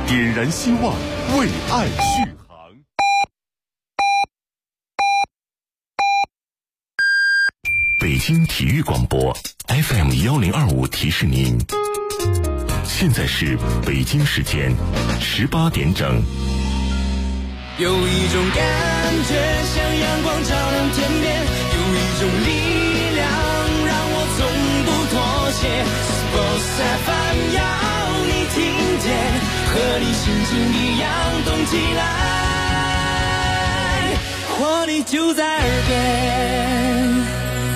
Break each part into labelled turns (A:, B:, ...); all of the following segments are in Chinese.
A: 点燃希望，为爱续航。北京体育广播 FM1025提示您，现在是北京时间18点整。
B: 有一种感觉像阳光照亮天边，有一种力量让我从不妥协。Sports FM 要你听见，和你心情一样动起来，活力就在耳边。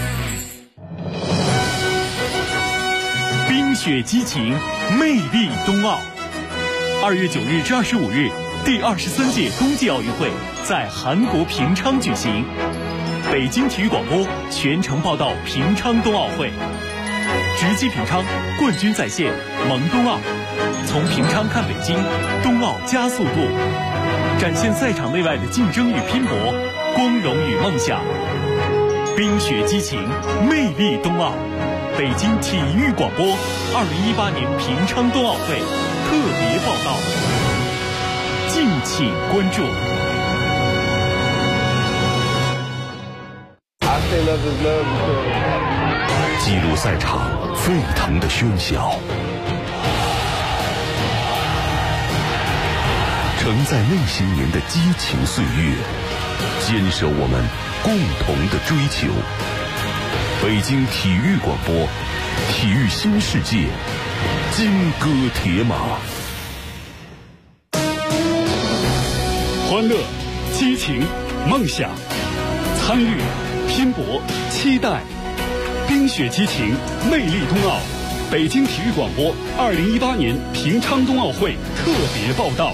C: 冰雪激情，魅力冬奥。2月9日至25日，第23届冬季奥运会在韩国平昌举行。北京体育广播全程报道平昌冬奥会，直击平昌，冠军在线，萌冬奥。从平昌看北京，冬奥加速度，展现赛场内外的竞争与拼搏，光荣与梦想。冰雪激情，魅力冬奥。北京体育广播2018年平昌冬奥会特别报道，敬请关注。
A: 记录赛场沸腾的喧嚣，承载内心年的激情岁月，坚守我们共同的追求。北京体育广播，体育新世界，金戈铁马。
C: 欢乐、激情、梦想，参与、拼搏、期待，冰雪激情，魅力冬奥。北京体育广播2018年平昌冬奥会特别报道。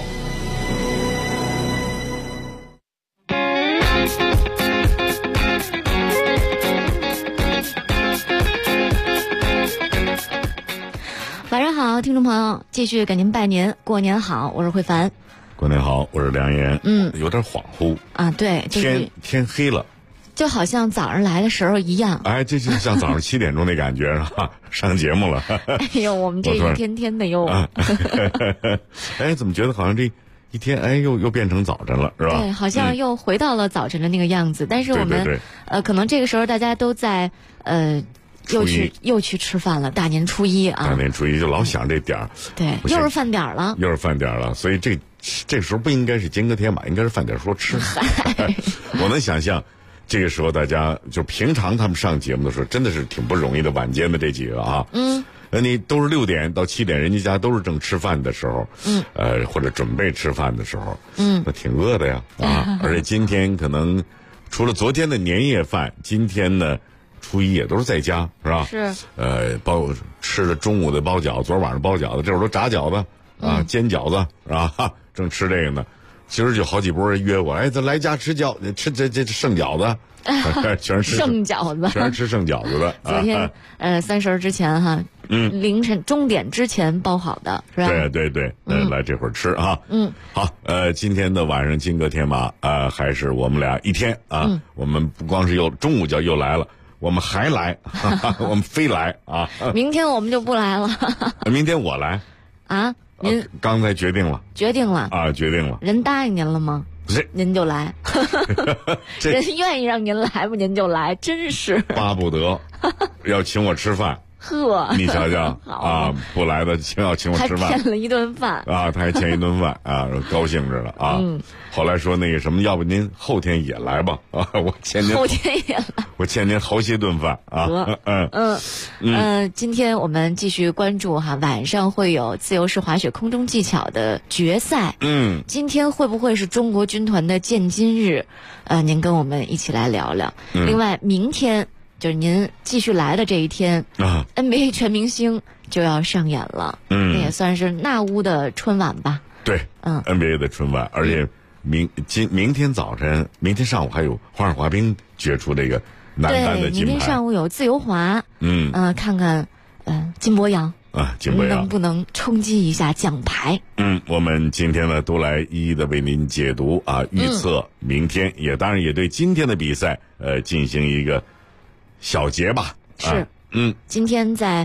D: 晚上好，听众朋友，继续给您拜年，过年好，我是慧凡。
A: 过年好，我是梁岩。有点恍惚
D: 啊，对，就是
A: 天黑了，
D: 就好像早上来的时候一样。
A: 哎，这就像早上7点钟那感觉是吧？上节目了。
D: 哎呦，我们这一天天的又。
A: 哎，怎么觉得好像这一天哎又变成早晨了，是吧？
D: 对，好像又回到了早晨的那个样子。但是我们
A: 对
D: 可能这个时候大家都在又去吃饭了，大年初一啊！
A: 大年初一就老想这点儿，
D: 对，又是饭点儿了，
A: 又是饭点儿了，所以这时候不应该是金戈铁马，应该是饭点说吃。我能想象，这个时候大家就平常他们上节目的时候，真的是挺不容易的，晚间的这几个啊，你都是6点到7点，人家家都是正吃饭的时候，或者准备吃饭的时候，那挺饿的呀啊！而且今天可能除了昨天的年夜饭，今天呢。初一也都是在家，是吧？
D: 是。
A: 吃了中午的包饺子，昨儿晚上包饺子，这会儿都炸饺子啊，煎饺子是吧？正吃这个呢。今儿就好几波人约我，哎，咱来家吃这剩饺子，全是
D: 剩饺子，
A: 全是吃剩饺子的。
D: 昨天30之前哈，凌晨钟点之前包好的，是吧？
A: 对，来这会儿吃啊。好，今天的晚上金戈铁马还是我们俩一天啊。我们不光是中午又来了。我们还来，我们非来啊！
D: 明天我们就不来了。
A: 明天我来
D: 啊？您
A: 刚才决定了啊，决定了。
D: 人答应您了吗？您就来。人愿意让您来不，您就来，真是
A: 巴不得要请我吃饭。
D: 呵，
A: 你瞧瞧啊，不来的要请我吃饭，
D: 还欠了一顿饭
A: 啊，他还欠一顿饭啊，高兴着了啊。后来说那个什么，要不您后天也来吧啊，我欠您
D: 后天也来，
A: 我欠您好些顿饭啊。
D: 今天我们继续关注哈，晚上会有自由式滑雪空中技巧的决赛。今天会不会是中国军团的建军日？您跟我们一起来聊聊。另外，明天。就是您继续来的这一天啊 ，NBA 全明星就要上演了，那也算是纳乌的春晚吧。
A: 对，NBA 的春晚，而且明天早晨、明天上午还有花样滑冰决出这个男单的金牌。
D: 明天上午有自由滑，看看金博洋能不能冲击一下奖牌？
A: 我们今天呢都来一一的为您解读啊，预测明天，当然也对今天的比赛进行一个小结吧。
D: 是，今天在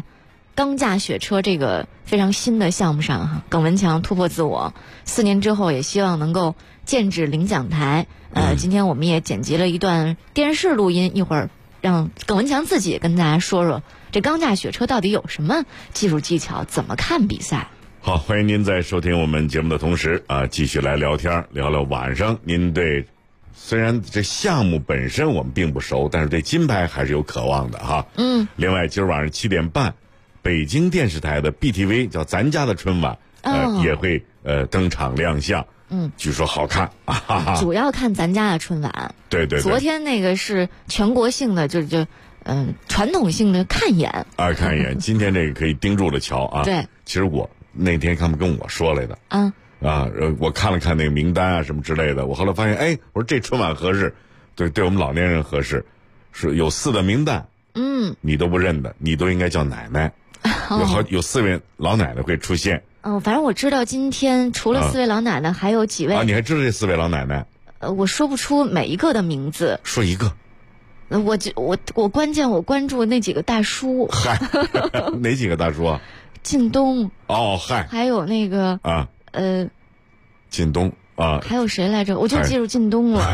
D: 钢架雪车这个非常新的项目上哈，耿文强突破自我，4年之后也希望能够建制领奖台。今天我们也剪辑了一段电视录音，一会儿让耿文强自己跟大家说说这钢架雪车到底有什么技术技巧，怎么看比赛。
A: 好，欢迎您在收听我们节目的同时继续来聊天，聊聊晚上您对虽然这项目本身我们并不熟，但是对金牌还是有渴望的哈。另外今儿晚上7点半，北京电视台的 BTV 叫咱家的春晚也会登场亮相。据说好看啊！
D: 主要看咱家的春晚。
A: 对。
D: 昨天那个是全国性的，传统性的看一眼
A: 看一眼。今天这个可以盯住了瞧啊！
D: 对，
A: 其实我那天他们跟我说来的我看了看那个名单啊什么之类的，我后来发现，我说这春晚合适，对我们老年人合适，是有4个名单，你都不认得，你都应该叫奶奶，有4位老奶奶会出现。
D: 反正我知道今天除了4位老奶奶，还有几位
A: 你还知道这4位老奶奶？
D: 我说不出每一个的名字，
A: 说一个。
D: 我关键我关注那几个大叔。
A: 嗨，哪几个大叔啊？
D: 靳东。
A: 嗨。
D: 还有那个
A: 靳东
D: 还有谁来着？我就记住靳东了。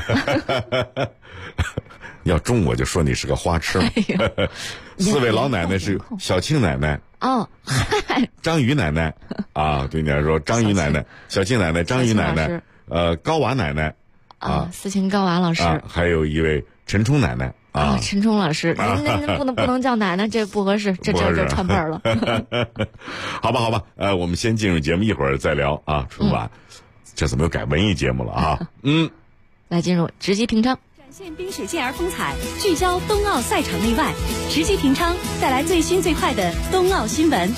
A: 要中我就说你是个花痴。4位老奶奶是小庆奶奶。张宇奶奶对你来说，张宇奶奶、小庆奶奶、张宇奶奶，高娃奶奶
D: 思琴高娃老师，
A: 还有一位陈冲奶奶
D: 陈冲老师，您不能叫奶奶，这不合适，这串辈儿了。
A: 好吧，我们先进入节目，一会儿再聊春晚。这怎么又改文艺节目了啊？
D: 来进入直击平昌。
E: 展现冰雪健儿风采，聚焦冬奥赛场内外，直击平昌，带来最新最快的冬奥新闻。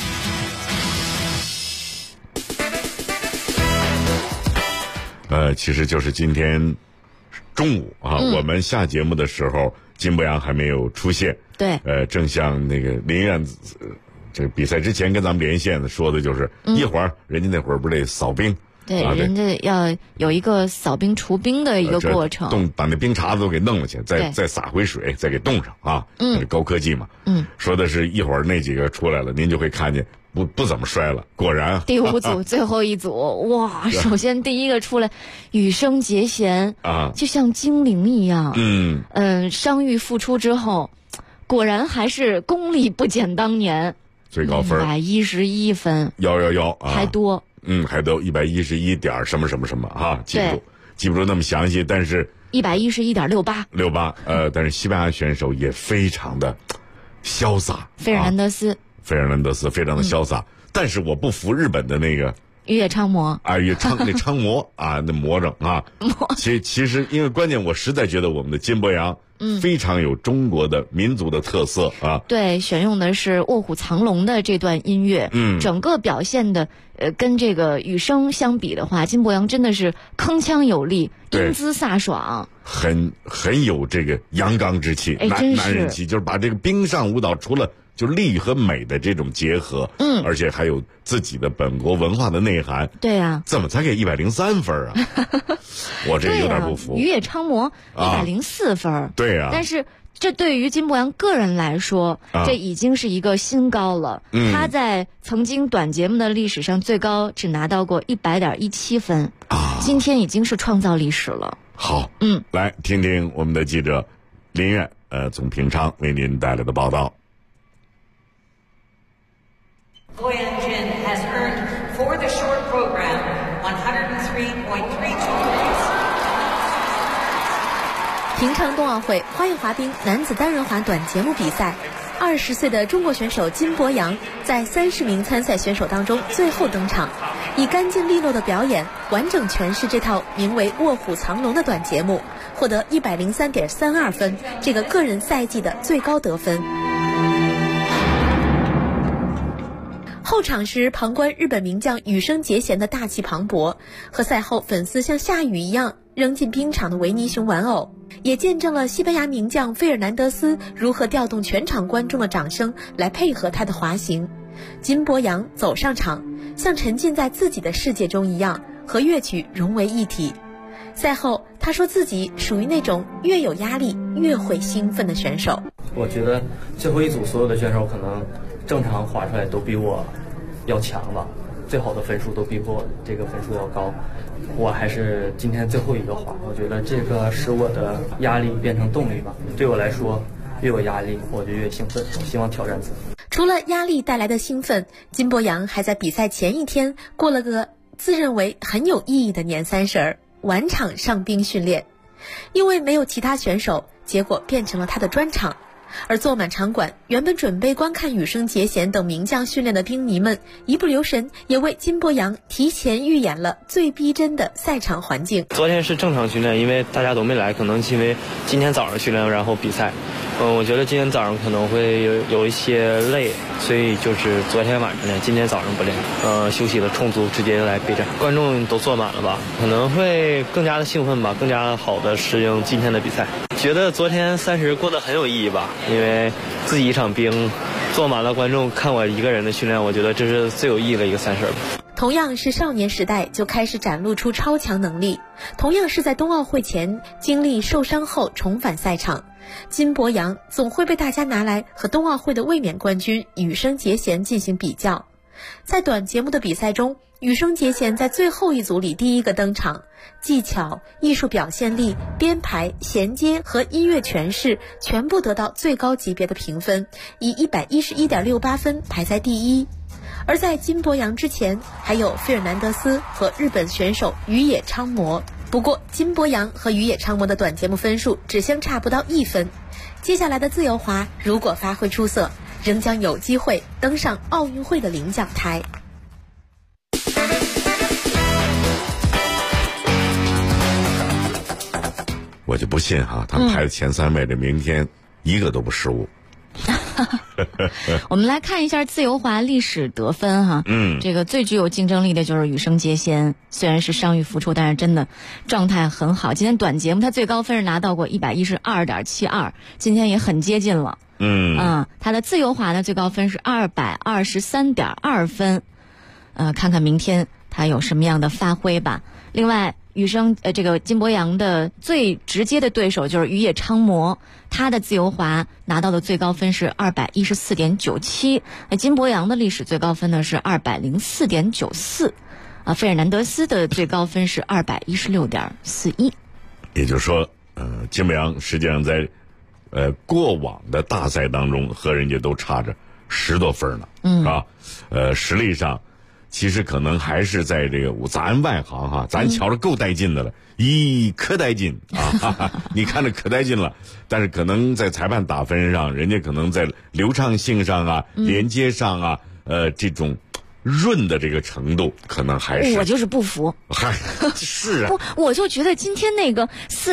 A: 其实就是今天中午我们下节目的时候，金博洋还没有出现。
D: 对。
A: 正像那个林苑这个比赛之前跟咱们连线的说的就是，一会儿人家那会儿不是得扫冰。
D: 对，人家要有一个扫冰除冰的一个过程，
A: 把那冰碴子都给弄了去，再撒回水，再给冻上这高科技嘛。说的是一会儿那几个出来了，您就会看见不怎么摔了。果然，
D: 第5组最后一组，哇！首先第一个出来，羽生结弦就像精灵一样。伤愈复出之后，果然还是功力不减当年。
A: 最高分
D: 111分，还多。
A: 还都111点什么记不住那么详细，但是
D: 111.68，
A: 但是西班牙选手也非常的潇洒，
D: 费尔南德斯
A: 非常的潇洒，但是我不服日本的那个
D: 羽野昌磨
A: 那昌磨那魔怔其实因为关键我实在觉得我们的金博洋非常有中国的民族的特色
D: 对，选用的是《卧虎藏龙》的这段音乐，整个表现的跟这个羽生相比的话，金博洋真的是铿锵有力，英姿飒爽，
A: 很有这个阳刚之气，男人气，就是把这个冰上舞蹈除了就力和美的这种结合，而且还有自己的本国文化的内涵。
D: 对啊，
A: 怎么才给103分啊？我这有点不服。
D: 羽野昌磨104分，
A: 对啊，
D: 但是这对于金博洋个人来说，这已经是一个新高了。他在曾经短节目的历史上最高只拿到过100.17分，今天已经是创造历史了。
A: 好，来听听我们的记者林苑从平昌为您带来的报道。
F: Boyan Jin has earned for the short program 103.32 points.
E: 平昌冬奥会花样滑冰男子单人滑短节目比赛，20岁的中国选手金博洋在30名参赛选手当中最后登场，以干净利落的表演完整诠释这套名为《卧虎藏龙》的短节目，获得103.32分，这个个人赛季的最高得分。后场时旁观日本名将羽生结弦的大气磅礴，和赛后粉丝像下雨一样扔进冰场的维尼熊玩偶，也见证了西班牙名将费尔南德斯如何调动全场观众的掌声来配合他的滑行。金博洋走上场，像沉浸在自己的世界中一样，和乐曲融为一体。赛后他说自己属于那种越有压力越会兴奋的选手。
G: 我觉得最后一组所有的选手可能正常滑出来都比我要强吧，最好的分数都比我这个分数要高。我还是今天最后一个滑，我觉得这个使我的压力变成动力吧。对我来说，越有压力我就越兴奋，希望挑战自己。
E: 除了压力带来的兴奋，金博洋还在比赛前一天过了个自认为很有意义的年30，晚场上冰训练。因为没有其他选手，结果变成了他的专场。而坐满场馆，原本准备观看羽生结弦等名将训练的冰迷们，一不留神也为金博洋提前预演了最逼真的赛场环境。
G: 昨天是正常训练，因为大家都没来，可能因为今天早上训练然后比赛。我觉得今天早上可能会有一些累，所以就是昨天晚上练，今天早上不练。休息的充足，直接来备战。观众都坐满了吧，可能会更加的兴奋吧，更加好的适应今天的比赛。觉得昨天30过得很有意义吧，因为自己一场冰，坐满了观众看我一个人的训练，我觉得这是最有意义的一个30吧。
E: 同样是少年时代就开始展露出超强能力，同样是在冬奥会前经历受伤后重返赛场，金博洋总会被大家拿来和冬奥会的卫冕冠军羽生结弦进行比较。在短节目的比赛中，羽生结弦在最后一组里第一个登场，技巧、艺术表现力、编排、衔接和音乐诠释全部得到最高级别的评分，以111.68分排在第一。而在金博洋之前，还有费尔南德斯和日本选手宇野昌磨。不过金博洋和宇野昌磨的短节目分数只相差不到1分。接下来的自由滑如果发挥出色，仍将有机会登上奥运会的领奖台。
A: 我就不信哈，他们排的前3位的明天一个都不失误。
D: 我们来看一下自由滑历史得分哈。这个最具有竞争力的就是羽生结弦，虽然是伤愈复出，但是真的状态很好。今天短节目他最高分是拿到过112.72，今天也很接近了。他的自由滑呢最高分是223.2分。看看明天他有什么样的发挥吧。另外这个金博洋的最直接的对手就是宇野昌磨，他的自由滑拿到的最高分是214.97，金博洋的历史最高分呢是204.94，费尔南德斯的最高分是216.41。
A: 也就是说，金博洋实际上在过往的大赛当中和人家都差着10多分呢，是吧？实力上。其实可能还是在这个咱外行哈，咱瞧着够带劲的了，可带劲啊！你看着可带劲了，但是可能在裁判打分上，人家可能在流畅性上啊、连接上啊，这种润的这个程度，可能还是
D: 我就是不服。
A: 嗨，是啊，
D: 我就觉得今天那个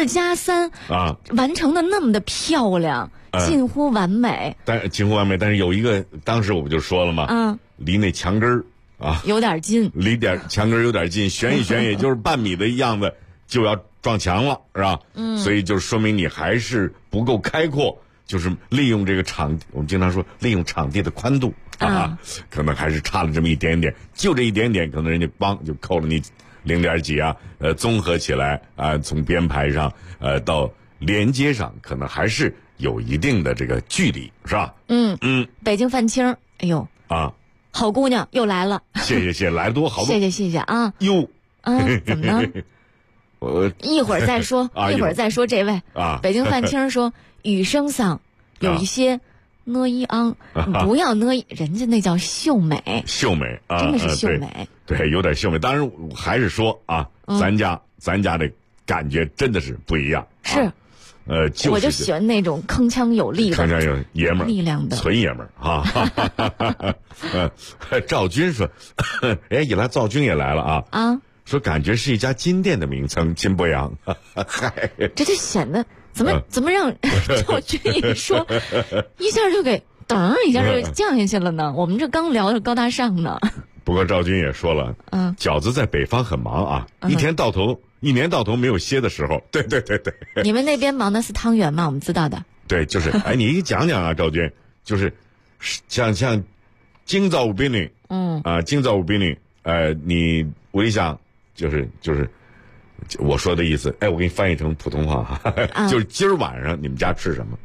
D: 4+3啊，完成的那么的漂亮，近乎完美。
A: 近乎完美，但是有一个，当时我不就说了吗？离那墙根儿。
D: 有点近，
A: 离墙根有点近，旋一旋也就是半米的样子就要撞墙了，是吧？所以就说明你还是不够开阔，就是利用这个我们经常说利用场地的宽度可能还是差了这么一点点，就这一点点，可能人家就扣了你0.几啊，综合起来从编排上到连接上，可能还是有一定的这个距离，是吧？
D: 北京范青，哎呦好姑娘又来了，
A: 谢谢，来多好多，
D: 谢谢啊！
A: 哟，
D: 怎么呢？我一会儿再说，一会儿再说这位北京范青说羽生桑有一些呢一昂，不要呢，人家那叫秀美，真的是秀美，
A: 对，有点秀美。当然还是说咱家这感觉真的是不一样，
D: 是。我就喜欢那种铿锵有力的、
A: 铿锵有爷们儿、
D: 力量的
A: 纯爷们儿赵军说：“一来赵军也来了说感觉是一家金店的名称，金博洋。嗨，
D: 这就显得怎么让赵军一说，一下就给一下就降下去了呢？我们这刚聊着高大上呢。
A: 不过赵军也说了，饺子在北方很忙一年到头没有歇的时候。对。
D: 你们那边忙的是汤圆吗？我们知道的。
A: 对，就是你讲赵军，就是像今早五宾里，今早五宾里，你我想就是我说的意思，我给你翻译成普通话就是今儿晚上你们家吃什么？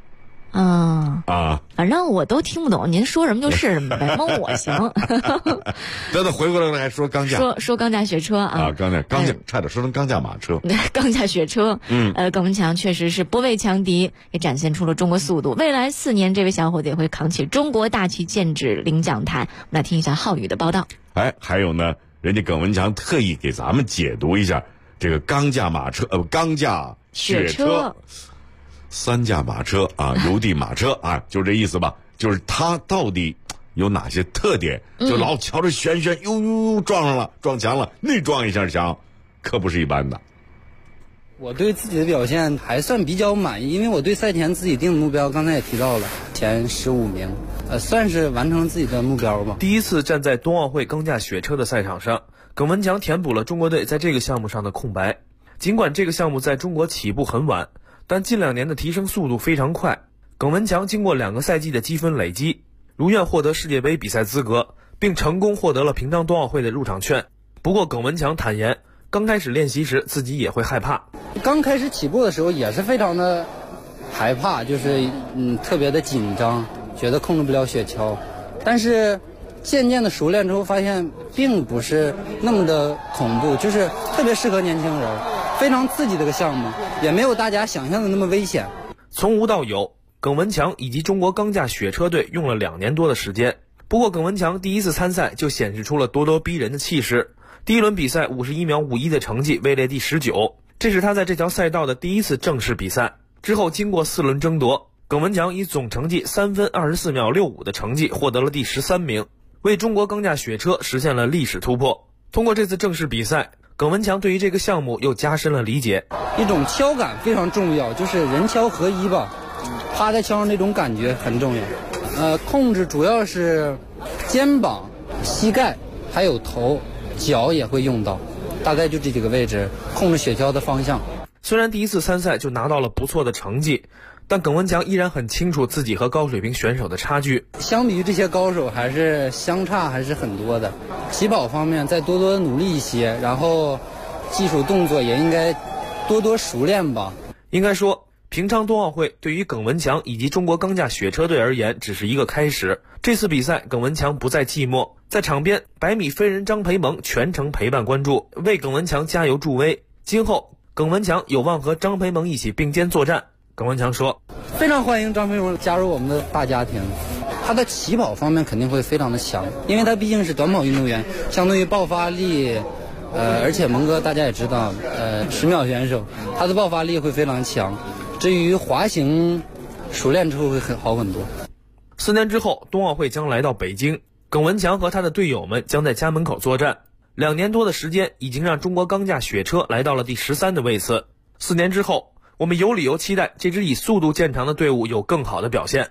D: 反正我都听不懂，您说什么就是什么呗，蒙我行。
A: 等回过来还说钢架，
D: 说钢架学车啊，
A: 钢架差点说成钢架马车。
D: 钢架学车，耿文强确实是不畏强敌，也展现出了中国速度。未来4年，这位小伙子也会扛起中国大旗建至领奖台。我们来听一下浩宇的报道。
A: 还有呢，人家耿文强特意给咱们解读一下这个钢架马车，钢架雪车。3架马车啊，邮递马车啊，就这意思吧。就是它到底有哪些特点？就老瞧着旋，呦撞上了，撞墙了，那撞一下墙，可不是一般的。
H: 我对自己的表现还算比较满意，因为我对赛前自己定的目标，刚才也提到了，前15名，算是完成了自己的目标吧。
I: 第一次站在冬奥会钢架雪车的赛场上，耿文强填补了中国队在这个项目上的空白。尽管这个项目在中国起步很晚，但近2年的提升速度非常快。耿文强经过2个赛季的积分累积，如愿获得世界杯比赛资格，并成功获得了平昌冬奥会的入场券。不过耿文强坦言，刚开始练习时自己也会害怕。
H: 刚开始起步的时候也是非常的害怕，就是特别的紧张，觉得控制不了雪橇。但是渐渐的熟练之后，发现并不是那么的恐怖，就是特别适合年轻人，非常刺激这个项目，也没有大家想象的那么危险。
I: 从无到有，耿文强以及中国钢架雪车队用了2年多的时间。不过耿文强第一次参赛就显示出了咄咄逼人的气势。第一轮比赛51秒51的成绩位列第19，这是他在这条赛道的第一次正式比赛。之后经过4轮争夺，耿文强以总成绩3分24秒65的成绩获得了第13名，为中国钢架雪车实现了历史突破。通过这次正式比赛，耿文强对于这个项目又加深了理解。
H: 一种跷感非常重要，就是人跷合一吧，趴在跷上那种感觉很重要。控制主要是肩膀、膝盖还有头，脚也会用到，大概就这几个位置控制雪橇的方向。
I: 虽然第一次参赛就拿到了不错的成绩，但耿文强依然很清楚自己和高水平选手的差距。
H: 相比于这些高手，还是相差还是很多的。起跑方面再多多努力一些，然后技术动作也应该多多熟练吧。
I: 应该说，平昌冬奥会对于耿文强以及中国钢架雪车队而言只是一个开始。这次比赛，耿文强不再寂寞，在场边100米飞人张培萌全程陪伴关注，为耿文强加油助威。今后耿文强有望和张培萌一起并肩作战。耿文强说，
H: 非常欢迎张培萌加入我们的大家庭。他的起跑方面肯定会非常的强，因为他毕竟是短跑运动员，相对于爆发力而且蒙哥大家也知道10秒选手，他的爆发力会非常强。至于滑行熟练之后会好很多。
I: 4年之后，冬奥会将来到北京，耿文强和他的队友们将在家门口作战。2年多的时间已经让中国钢架雪车来到了第13的位次。4年之后，我们有理由期待这支以速度见长的队伍有更好的表现。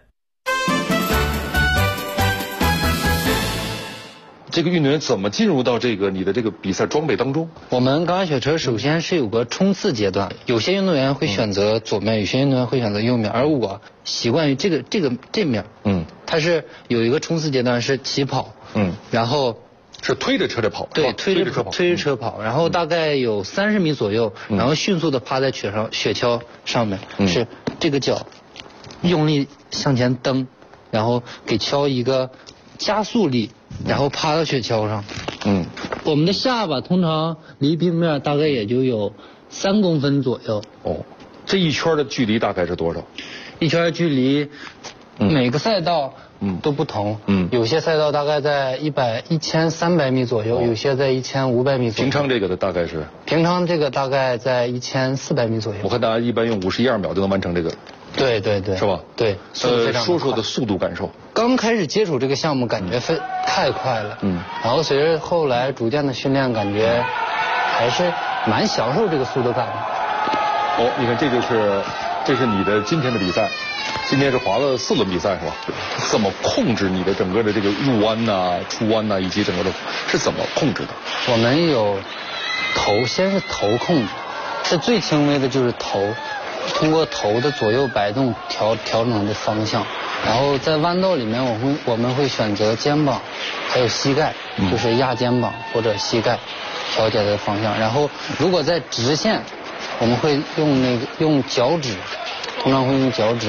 J: 这个运动员怎么进入到你的这个比赛装备当中？
H: 我们钢架雪车首先是有个冲刺阶段，有些运动员会选择左面，有些运动员会选择右面，而我习惯于这面。它是有一个冲刺阶段是起跑，然后
J: 是推着车跑，
H: 对，推着车跑，然后大概有30米左右，然后迅速的趴在雪橇上面，是这个脚用力向前蹬，然后给橇一个加速力，然后趴到雪橇上。我们的下巴通常离冰面大概也就有3公分左右。
J: 这一圈的距离大概是多少？
H: 一圈距离，每个赛道都不同。有些赛道大概在1300米左右，有些在1500米左右。
J: 平昌这个的大概是？
H: 平昌这个大概在1400米左右。
J: 我看大家一般用51、2秒就能完成这个。
H: 对，是
J: 吧？
H: 对，
J: 说说的速度感受。
H: 刚开始接触这个项目，感觉太快了。然后随着后来逐渐的训练，感觉还是蛮享受这个速度感的。
J: 你看，这是你的今天的比赛，今天是滑了4轮比赛是吧？怎么控制你的整个的这个入弯呐、出弯呐，以及整个的是怎么控制的？
H: 我们有先是头控制，是最轻微的就是头。通过头的左右摆动调整的方向，然后在弯道里面我们会选择肩膀还有膝盖，就是压肩膀或者膝盖调节的方向。然后如果在直线，我们会用脚趾，通常会用脚趾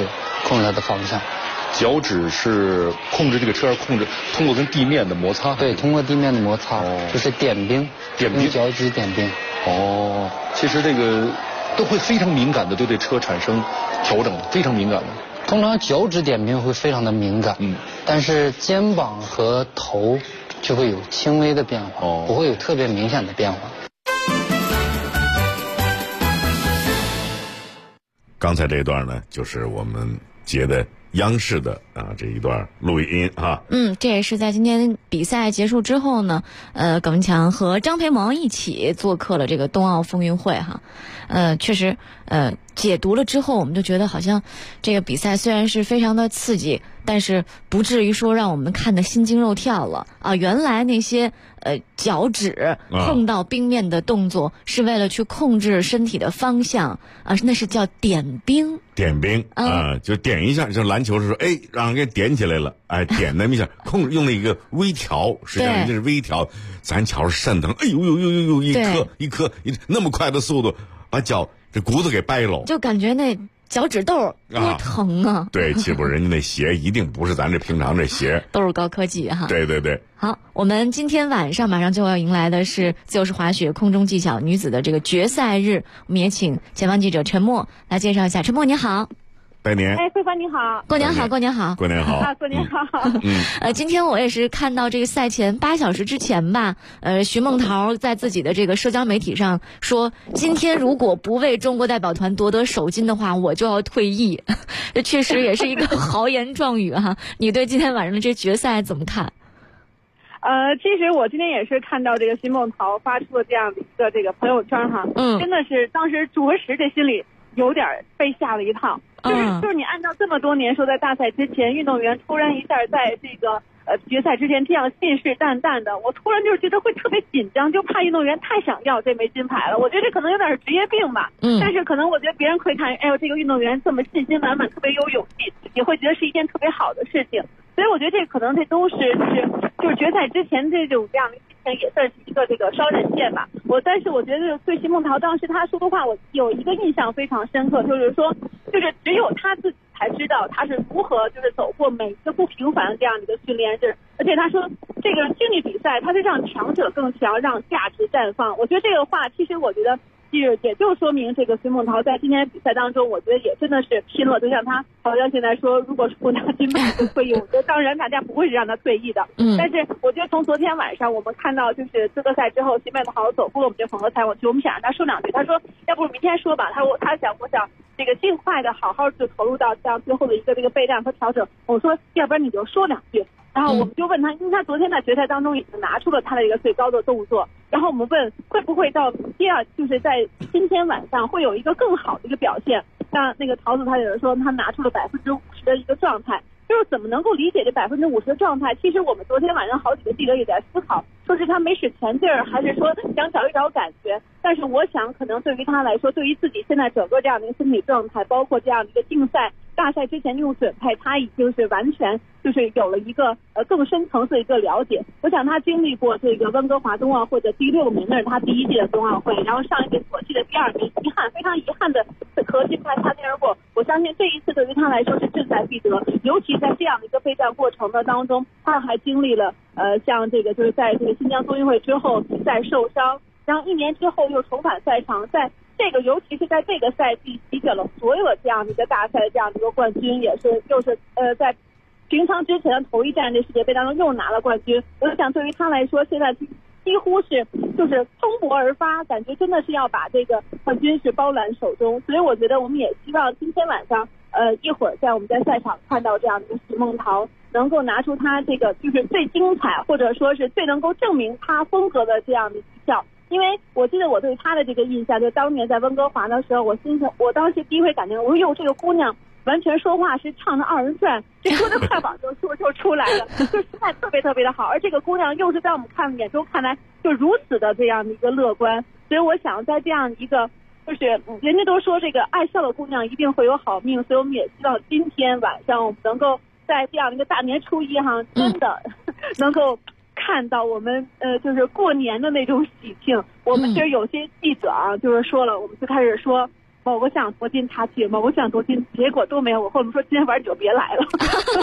H: 控制它的方向。
J: 脚趾是控制这个车，而通过跟地面的摩擦。
H: 对，通过地面的摩擦，就是点冰，用脚趾点冰。
J: 哦，其实这个都会非常敏感的对这车产生调整，非常敏感的。
H: 通常脚趾点冰会非常的敏感，但是肩膀和头就会有轻微的变化，不会有特别明显的变化。
A: 刚才这一段呢，就是我们截的央视的这一段录音啊。
D: 这也是在今天比赛结束之后呢，耿文强和张培萌一起做客了这个冬奥风云会哈。确实解读了之后，我们就觉得好像这个比赛虽然是非常的刺激，但是不至于说让我们看得心惊肉跳了啊。原来那些脚趾碰到冰面的动作是为了去控制身体的方向啊，那是叫点冰。
A: 点冰就点一下，就篮球是说，让人给点起来了，点那么一下，控制用了一个微调，实际上人家是微调，咱瞧着肾疼，哎呦，一颗那么快的速度，把脚这骨头给掰喽，
D: 就感觉那脚趾豆多疼啊！
A: 对，岂不人家那鞋一定不是咱这平常这鞋，
D: 都是高科技哈。
A: 对。
D: 好，我们今天晚上马上就要迎来的是自由式滑雪空中技巧女子的这个决赛日，我们也请前方记者陈默来介绍一下。陈默你好。
A: 拜年！
K: 慧芳你好，
D: 过年好，过年好，
K: 过年好。
D: 今天我也是看到这个赛前8小时之前吧，徐梦桃在自己的这个社交媒体上说，今天如果不为中国代表团夺得首金的话，我就要退役。这确实也是一个豪言壮语哈。你对今天晚上的这决赛怎么看？
K: 其实我今天也是看到这个徐梦桃发出了这样的一个这个朋友圈哈，真的是当时着实这心里有点被吓了一趟。就是你按照这么多年说，在大赛之前，运动员突然一下在这个决赛之前这样信誓旦旦的，我突然就是觉得会特别紧张，就怕运动员太想要这枚金牌了。我觉得这可能有点是职业病吧。但是可能我觉得别人会看，哎呦，这个运动员这么信心满满，特别有勇气，也会觉得是一件特别好的事情。所以我觉得这可能这都是就是决赛之前这样的也算是一个这个双刃剑吧。但是我觉得对徐梦桃当时他说的话，我有一个印象非常深刻，就是说，就是只有他自己才知道他是如何就是走过每一个不平凡的这样的一个训练日。而且他说，这个竞技比赛他是让强者更强，让价值绽放。我觉得这个话其实我觉得也就说明这个徐梦桃在今天比赛当中，我觉得也真的是拼了。就像他好像现在说，如果是不拿金牌就退役，我觉得当然大家不会让他退役的。但是我觉得从昨天晚上我们看到，就是资格赛之后，徐梦桃走过了我们这混合采访区，我们想让他说两句。他说，要不明天说吧。我想这个尽快的好好就投入到这样最后的一个这个备战和调整。我说，要不然你就说两句。然后我们就问他，因为他昨天在决赛当中已经拿出了他的一个最高的动作，然后我们问会不会到就是在今天晚上会有一个更好的一个表现。像那个桃子他有人说他拿出了50%的一个状态，就是怎么能够理解这50%的状态？其实我们昨天晚上好几个记者也在思考，说是他没使全劲儿，还是说想找一找感觉。但是我想可能对于他来说，对于自己现在整个这样的一个身体状态，包括这样的一个竞赛大赛之前用准备，他已经是完全就是有了一个更深层次的一个了解。我想他经历过这个温哥华冬奥会的第6名，那是他第1届的冬奥会，然后上一届索契的第2名，非常遗憾的和金牌擦肩而过。我相信这一次对于他来说是志在必得，尤其在这样的一个备战过程的当中，他还经历了像这个就是在这个新疆冬运会之后比赛受伤，然后1年之后又重返赛场，在这个尤其是在这个赛季席卷了所有的这样的一个大赛的这样的一个冠军，又是在平昌之前的头一站这世界杯当中又拿了冠军。我想对于他来说，现在几乎是就是冲搏而发，感觉真的是要把这个冠军是包揽手中。所以我觉得我们也希望今天晚上一会儿在我们在赛场看到这样的徐梦桃能够拿出他这个就是最精彩或者说是最能够证明他风格的这样的技巧。因为我记得我对他的这个印象，就当年在温哥华的时候，我当时第一回感觉，我说哟，这个姑娘完全说话是唱的2人转，这说的快板就出来了，就实在特别特别的好。而这个姑娘又是在我们眼中看来就如此的这样的一个乐观，所以我想在这样一个就是人家都说这个爱笑的姑娘一定会有好命，所以我们也希望今天晚上我们能够在这样一个大年初一哈，真的能够看到我们就是过年的那种喜庆。我们其实有些记者啊，就是说了，我们就开始说某个项夺金他去，某个项夺金，结果都没有。我和我们说今天晚上就别来了。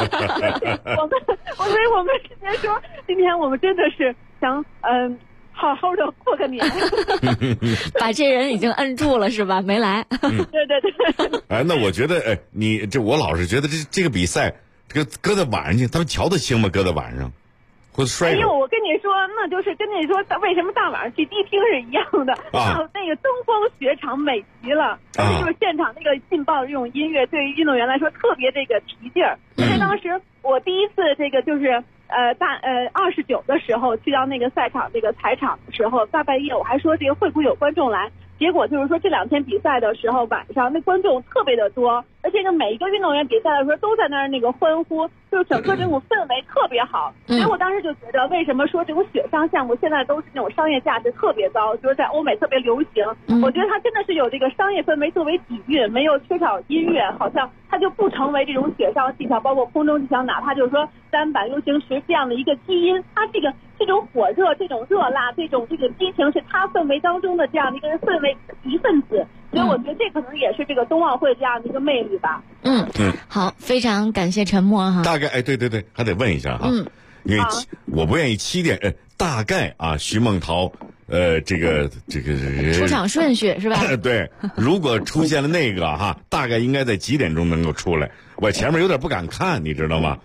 K: 所以我们今天说，今天我们真的是想好好的过个年。
D: 把这人已经摁住了是吧？没来。
K: 对对对。
A: 哎，那我觉得你这我老是觉得这个比赛这个搁在晚上去，他们瞧得清吗？搁在晚上。哎
K: 呦，我跟你说，那就是跟你说，为什么大晚上去迪厅是一样的？那个灯光雪场美极了，而且就是现场那个劲爆的这种音乐，对于运动员来说特别这个提劲儿。因为当时我第一次这个就是29的时候去到那个赛场这个踩场的时候，大半夜我还说这个会不会有观众来？结果就是说这2天比赛的时候晚上那观众特别的多，而且呢每一个运动员比赛的时候都在那儿那个欢呼，就是整个这种氛围特别好。所以我当时就觉得，为什么说这种雪上项目现在都是那种商业价值特别高，就是在欧美特别流行。我觉得它真的是有这个商业氛围作为底蕴，没有缺少音乐，好像它就不成为这种雪上技巧，包括空中技巧，哪怕就是说单板 U 型池这样的一个基因，它这种火热、这种热辣、这种激情是它氛围当中的这样的一个氛围一份子。所以我觉得这可能也是这个冬奥会这样的一个魅力吧。
D: 好，非常感谢陈默哈。
A: 大概对，还得问一下哈。因为我不愿意7点，大概啊，徐梦桃这个
D: 出场顺序是吧？
A: 对，如果出现了那个哈，大概应该在几点钟能够出来？我前面有点不敢看，你知道吗？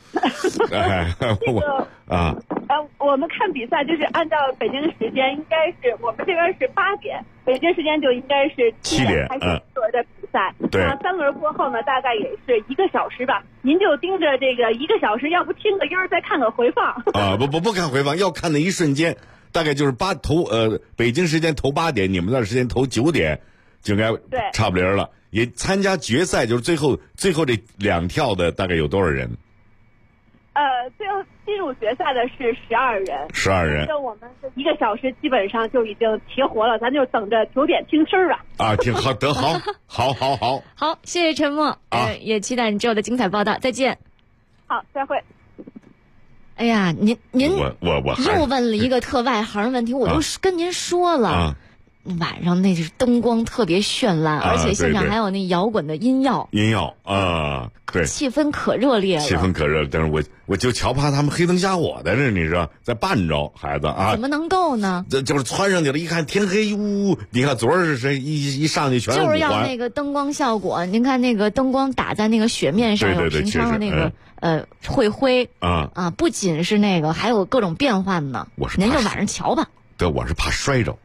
K: 我们看比赛就是按照北京时间，应该是我们这边是8点，北京时间就应该是7点开始1轮的比赛。
A: 对。
K: 那3轮过后呢，大概也是1个小时吧。您就盯着这个1个小时，要不听个音儿，再看个回放。
A: 不看回放，要看那一瞬间，大概就是北京时间头8点，你们那时间头9点，就应该差不离了。也参加决赛，就是最后这2跳的大概有多少人？
K: 最后进入决赛的是12人。
A: 12人。
K: 那我们这1个小时基本上就已经齐活了，咱就等着9点听声儿啊。
A: 挺好，得好，
D: 好，谢谢陈默，也期待你之后的精彩报道，再见。
K: 好，再会。
D: 哎呀，您
A: 我
D: 又问了一个特外行问题，我都跟您说了。晚上那是灯光特别绚烂，而且现场还有那摇滚的音乐
A: 对，
D: 气氛可热烈了。
A: 但是我就瞧怕他们黑灯瞎火的这，你知道，在绊着孩子啊，
D: 怎么能够呢？
A: 这就是窜上去了，一看天黑你看昨儿是谁一上去全是
D: 就是要那个灯光效果。您看那个灯光打在那个雪面上，有平常的那个会灰不仅是那个，还有各种变换呢。您就晚上瞧吧。
A: 我是怕摔着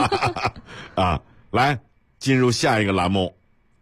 A: 来进入下一个栏目。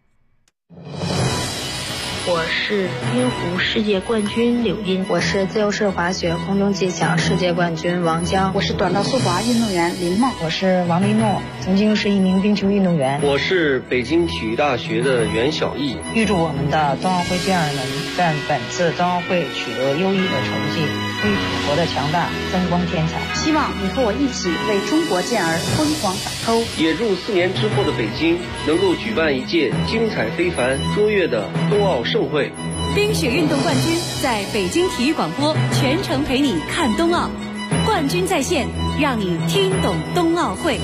L: 我是冰壶世界冠军柳茵，
M: 我是自由式滑雪空中技巧世界冠军王江，
N: 我是短道速滑运动员林梦，
O: 我是王丽诺，曾经是一名冰球运动员。
P: 我是北京体育大学的袁晓毅。
O: 预祝我们的冬奥会健儿们在本次冬奥会取得优异的成绩，为祖国的强大增光添彩。
N: 希望你和我一起为中国健儿疯狂打 call。
P: 也祝4年之后的北京能够举办一届精彩非凡、卓越的冬奥盛会。
Q: 冰雪运动冠军在北京体育广播全程陪你看冬奥，冠军在线，让你听懂冬奥会。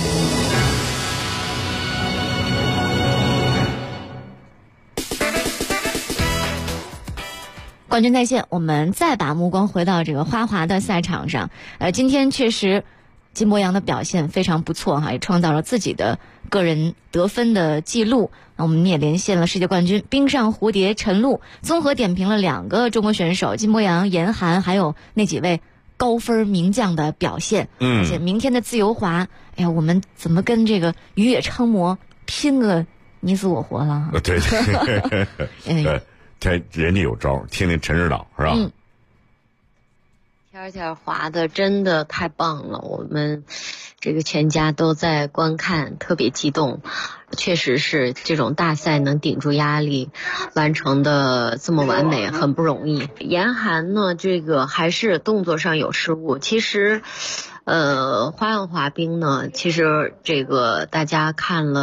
D: 冠军在线，我们再把目光回到这个花滑的赛场上。今天确实金博洋的表现非常不错哈，也创造了自己的个人得分的记录。那我们也连线了世界冠军冰上蝴蝶陈露，综合点评了2个中国选手金博洋、严寒还有那几位高分名将的表现。而且明天的自由滑，哎呀，我们怎么跟这个于野昌磨拼个你死我活了？
A: 对，人家有招，听听陈指导是吧？
L: 天天滑的真的太棒了，我们这个全家都在观看，特别激动。确实是这种大赛能顶住压力，完成的这么完美，很不容易。严寒呢，这个还是动作上有失误。其实，花样滑冰呢，其实这个大家看了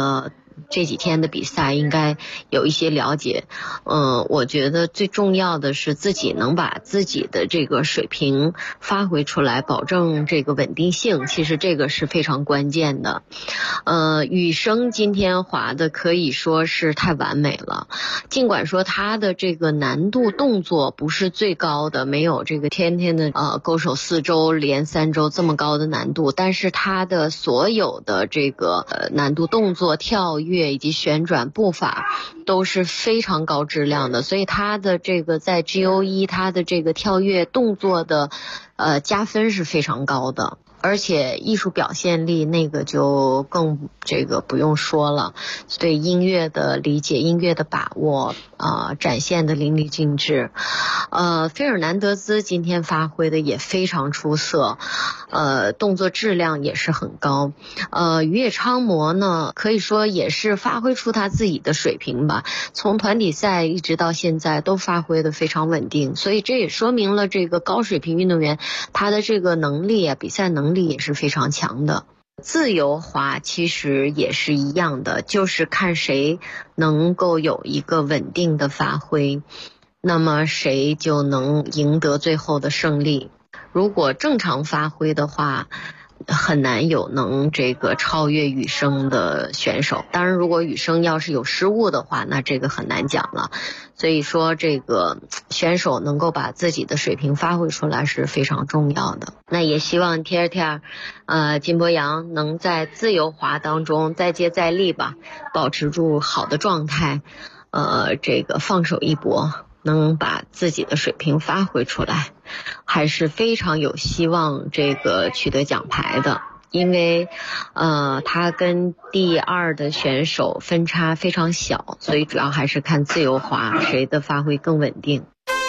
L: 这几天的比赛应该有一些了解。我觉得最重要的是自己能把自己的这个水平发挥出来，保证这个稳定性，其实这个是非常关键的。羽生今天滑的可以说是太完美了，尽管说他的这个难度动作不是最高的，没有这个天天的勾手4周连3周这么高的难度，但是他的所有的这个难度动作、跳跃以及旋转步法都是非常高质量的，所以他的这个在 GO1 他的这个跳跃动作的加分是非常高的。而且艺术表现力那个就更这个不用说了，对音乐的理解、音乐的把握展现的淋漓尽致。费尔南德兹今天发挥的也非常出色，动作质量也是很高。于野昌磨呢，可以说也是发挥出他自己的水平吧，从团体赛一直到现在都发挥的非常稳定，所以这也说明了这个高水平运动员他的这个能力啊，比赛能力也是非常强的。自由滑其实也是一样的，就是看谁能够有一个稳定的发挥，那么谁就能赢得最后的胜利。如果正常发挥的话，很难有能这个超越羽生的选手。当然如果羽生要是有失误的话，那这个很难讲了。所以说这个选手能够把自己的水平发挥出来是非常重要的。那也希望天金博洋能在自由滑当中再接再厉吧，保持住好的状态，这个放手一搏，能把自己的水平发挥出来，还是非常有希望这个取得奖牌的。因为他跟第2的选手分差非常小，所以主要还是看自由滑谁的发挥更稳定。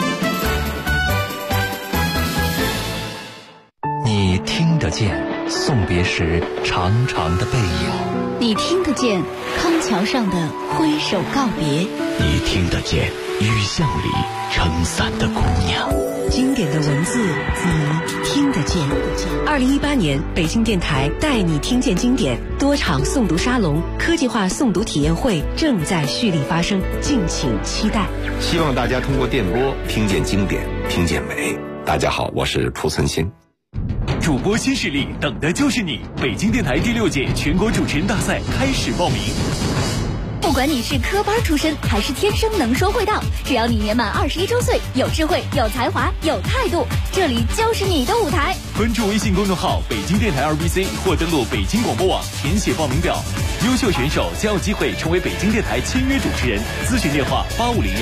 R: 你听得见送别时长长的背影，
Q: 你听得见康桥上的挥手告别，
R: 你听得见雨巷里撑伞的姑娘。
Q: 经典的文字你听得见。2018年北京电台带你听见经典多场诵读沙龙、科技化诵读体验会正在蓄力发生，敬请期待。
S: 希望大家通过电波听见经典，听见美。大家好，我是蒲存昕。
C: 主播新势力等的就是你！北京电台第6届全国主持人大赛开始报名。
Q: 不管你是科班出身还是天生能说会道，只要你年满21周岁，有智慧、有才华、有态度，这里就是你的舞台。
C: 关注微信公众号北京电台2BC 或登录北京广播网填写报名表，优秀选手将有机会成为北京电台签约主持人。咨询电话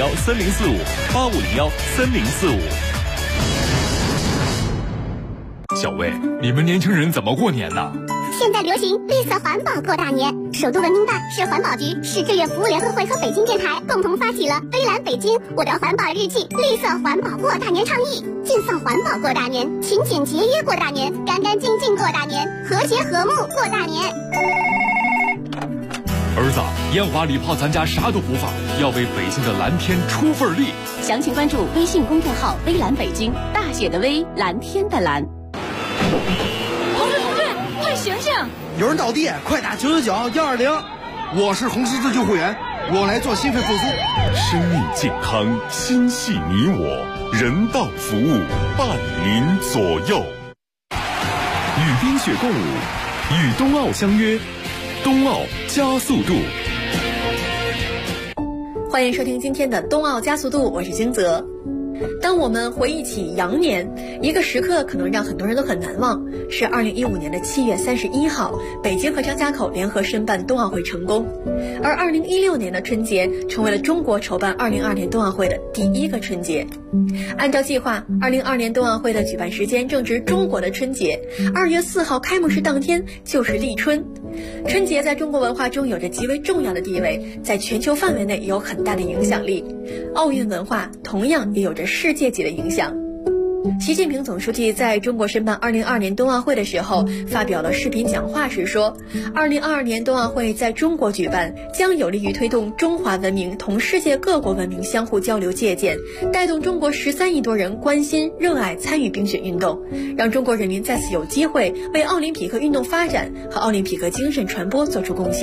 C: 85013045，85013045。
T: 小魏，你们年轻人怎么过年呢？
U: 现在流行绿色环保过大年，首都文明办、市环保局、市志愿服务联合会和北京电台共同发起了“微蓝北京我的环保日记”绿色环保过大年倡议，尽放环保过大年，勤俭节约过大年，干干净净过大年，和谐和睦过大年。
T: 儿子，烟花礼炮咱家啥都不放，要为北京的蓝天出份力。
Q: 详情关注微信公众号“微蓝北京”，大写的微，蓝天的蓝。
V: 快醒醒！
W: 有人倒地，快打999-120。我是红十字救护员，我来做心肺复苏。
X: 生命健康，心系你我，人道服务伴您左右。与冰雪共舞，与冬奥相约，冬奥加速度。
E: 欢迎收听今天的冬奥加速度，我是金泽。当我们回忆起羊年，一个时刻可能让很多人都很难忘，是2015年的7月31号，北京和张家口联合申办冬奥会成功。而2016年的春节成为了中国筹办2022年冬奥会的第1个春节。按照计划，2022年冬奥会的举办时间正值中国的春节，2月4号开幕式当天就是立春。春节在中国文化中有着极为重要的地位，在全球范围内有很大的影响力。奥运文化同样也有着世界级的影响。习近平总书记在中国申办2022年冬奥会的时候发表了视频讲话时说，2022年冬奥会在中国举办，将有利于推动中华文明同世界各国文明相互交流借鉴，带动中国13亿多人关心、热爱、参与冰雪运动，让中国人民再次有机会为奥林匹克运动发展和奥林匹克精神传播做出贡献。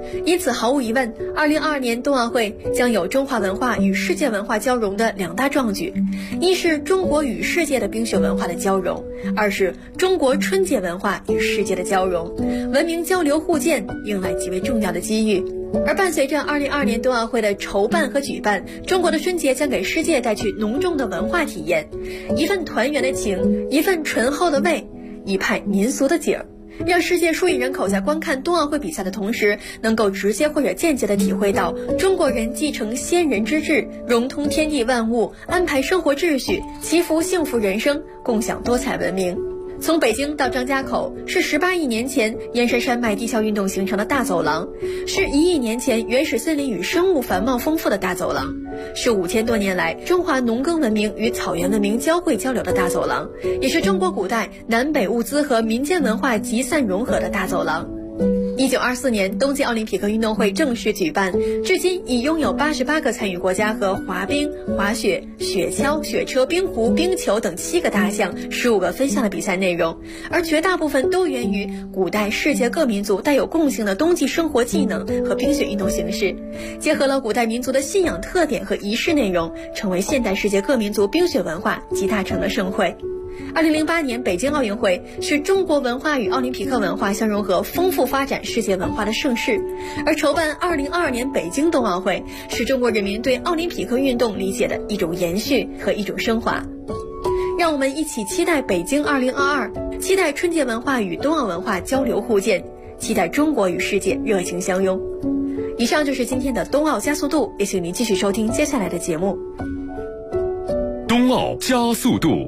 E: 因此毫无疑问，2022年冬奥会将有中华文化与世界文化交融的2大壮举，一是中国与世界的冰雪文化的交融，二是中国春节文化与世界的交融，文明交流互鉴迎来极为重要的机遇。而伴随着2022年冬奥会的筹办和举办，中国的春节将给世界带去浓重的文化体验，一份团圆的情，一份醇厚的味，一派民俗的景，让世界数亿人口在观看冬奥会比赛的同时，能够直接或者间接地体会到中国人继承先人之志，融通天地万物，安排生活秩序，祈福幸福人生，共享多彩文明。从北京到张家口是18亿年前燕山山脉地壳运动形成的大走廊，是1亿年前原始森林与生物繁茂丰富的大走廊，是5000多年来中华农耕文明与草原文明交汇交流的大走廊，也是中国古代南北物资和民间文化集散融合的大走廊。1924年冬季奥林匹克运动会正式举办，至今已拥有88个参与国家和滑冰、滑雪、雪橇、雪车、冰壶、冰球等7个大项、15个分项的比赛内容，而绝大部分都源于古代世界各民族带有共性的冬季生活技能和冰雪运动形式，结合了古代民族的信仰特点和仪式内容，成为现代世界各民族冰雪文化集大成的盛会。2008年北京奥运会是中国文化与奥林匹克文化相融合、丰富发展世界文化的盛事，而筹办2022年北京冬奥会是中国人民对奥林匹克运动理解的一种延续和一种升华。让我们一起期待北京2022，期待春节文化与冬奥文化交流互鉴，期待中国与世界热情相拥。以上就是今天的冬奥加速度，也请您继续收听接下来的节目。
X: 冬奥加速度。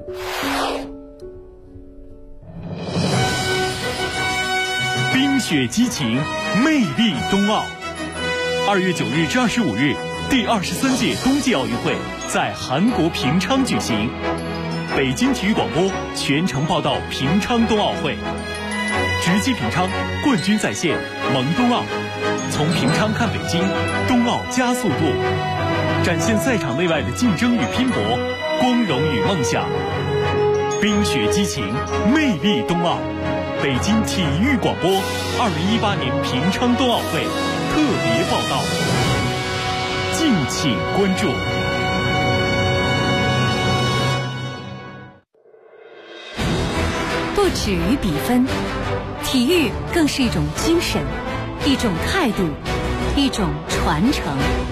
C: 冰雪激情，魅力冬奥。2月9日至25日，第23届冬季奥运会在韩国平昌举行。北京体育广播全程报道平昌冬奥会，直击平昌，冠军在线，萌冬奥。从平昌看北京，冬奥加速度，展现赛场内外的竞争与拼搏，光荣与梦想。冰雪激情，魅力冬奥。北京体育广播2018年平昌冬奥会特别报道，敬请关注。
Q: 不止于比分，体育更是一种精神，一种态度，一种传承。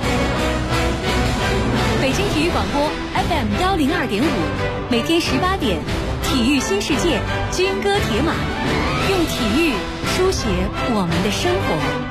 Q: 北京体育广播 FM 102.5，每天18点，体育新世界，军歌铁马，用体育书写我们的生活。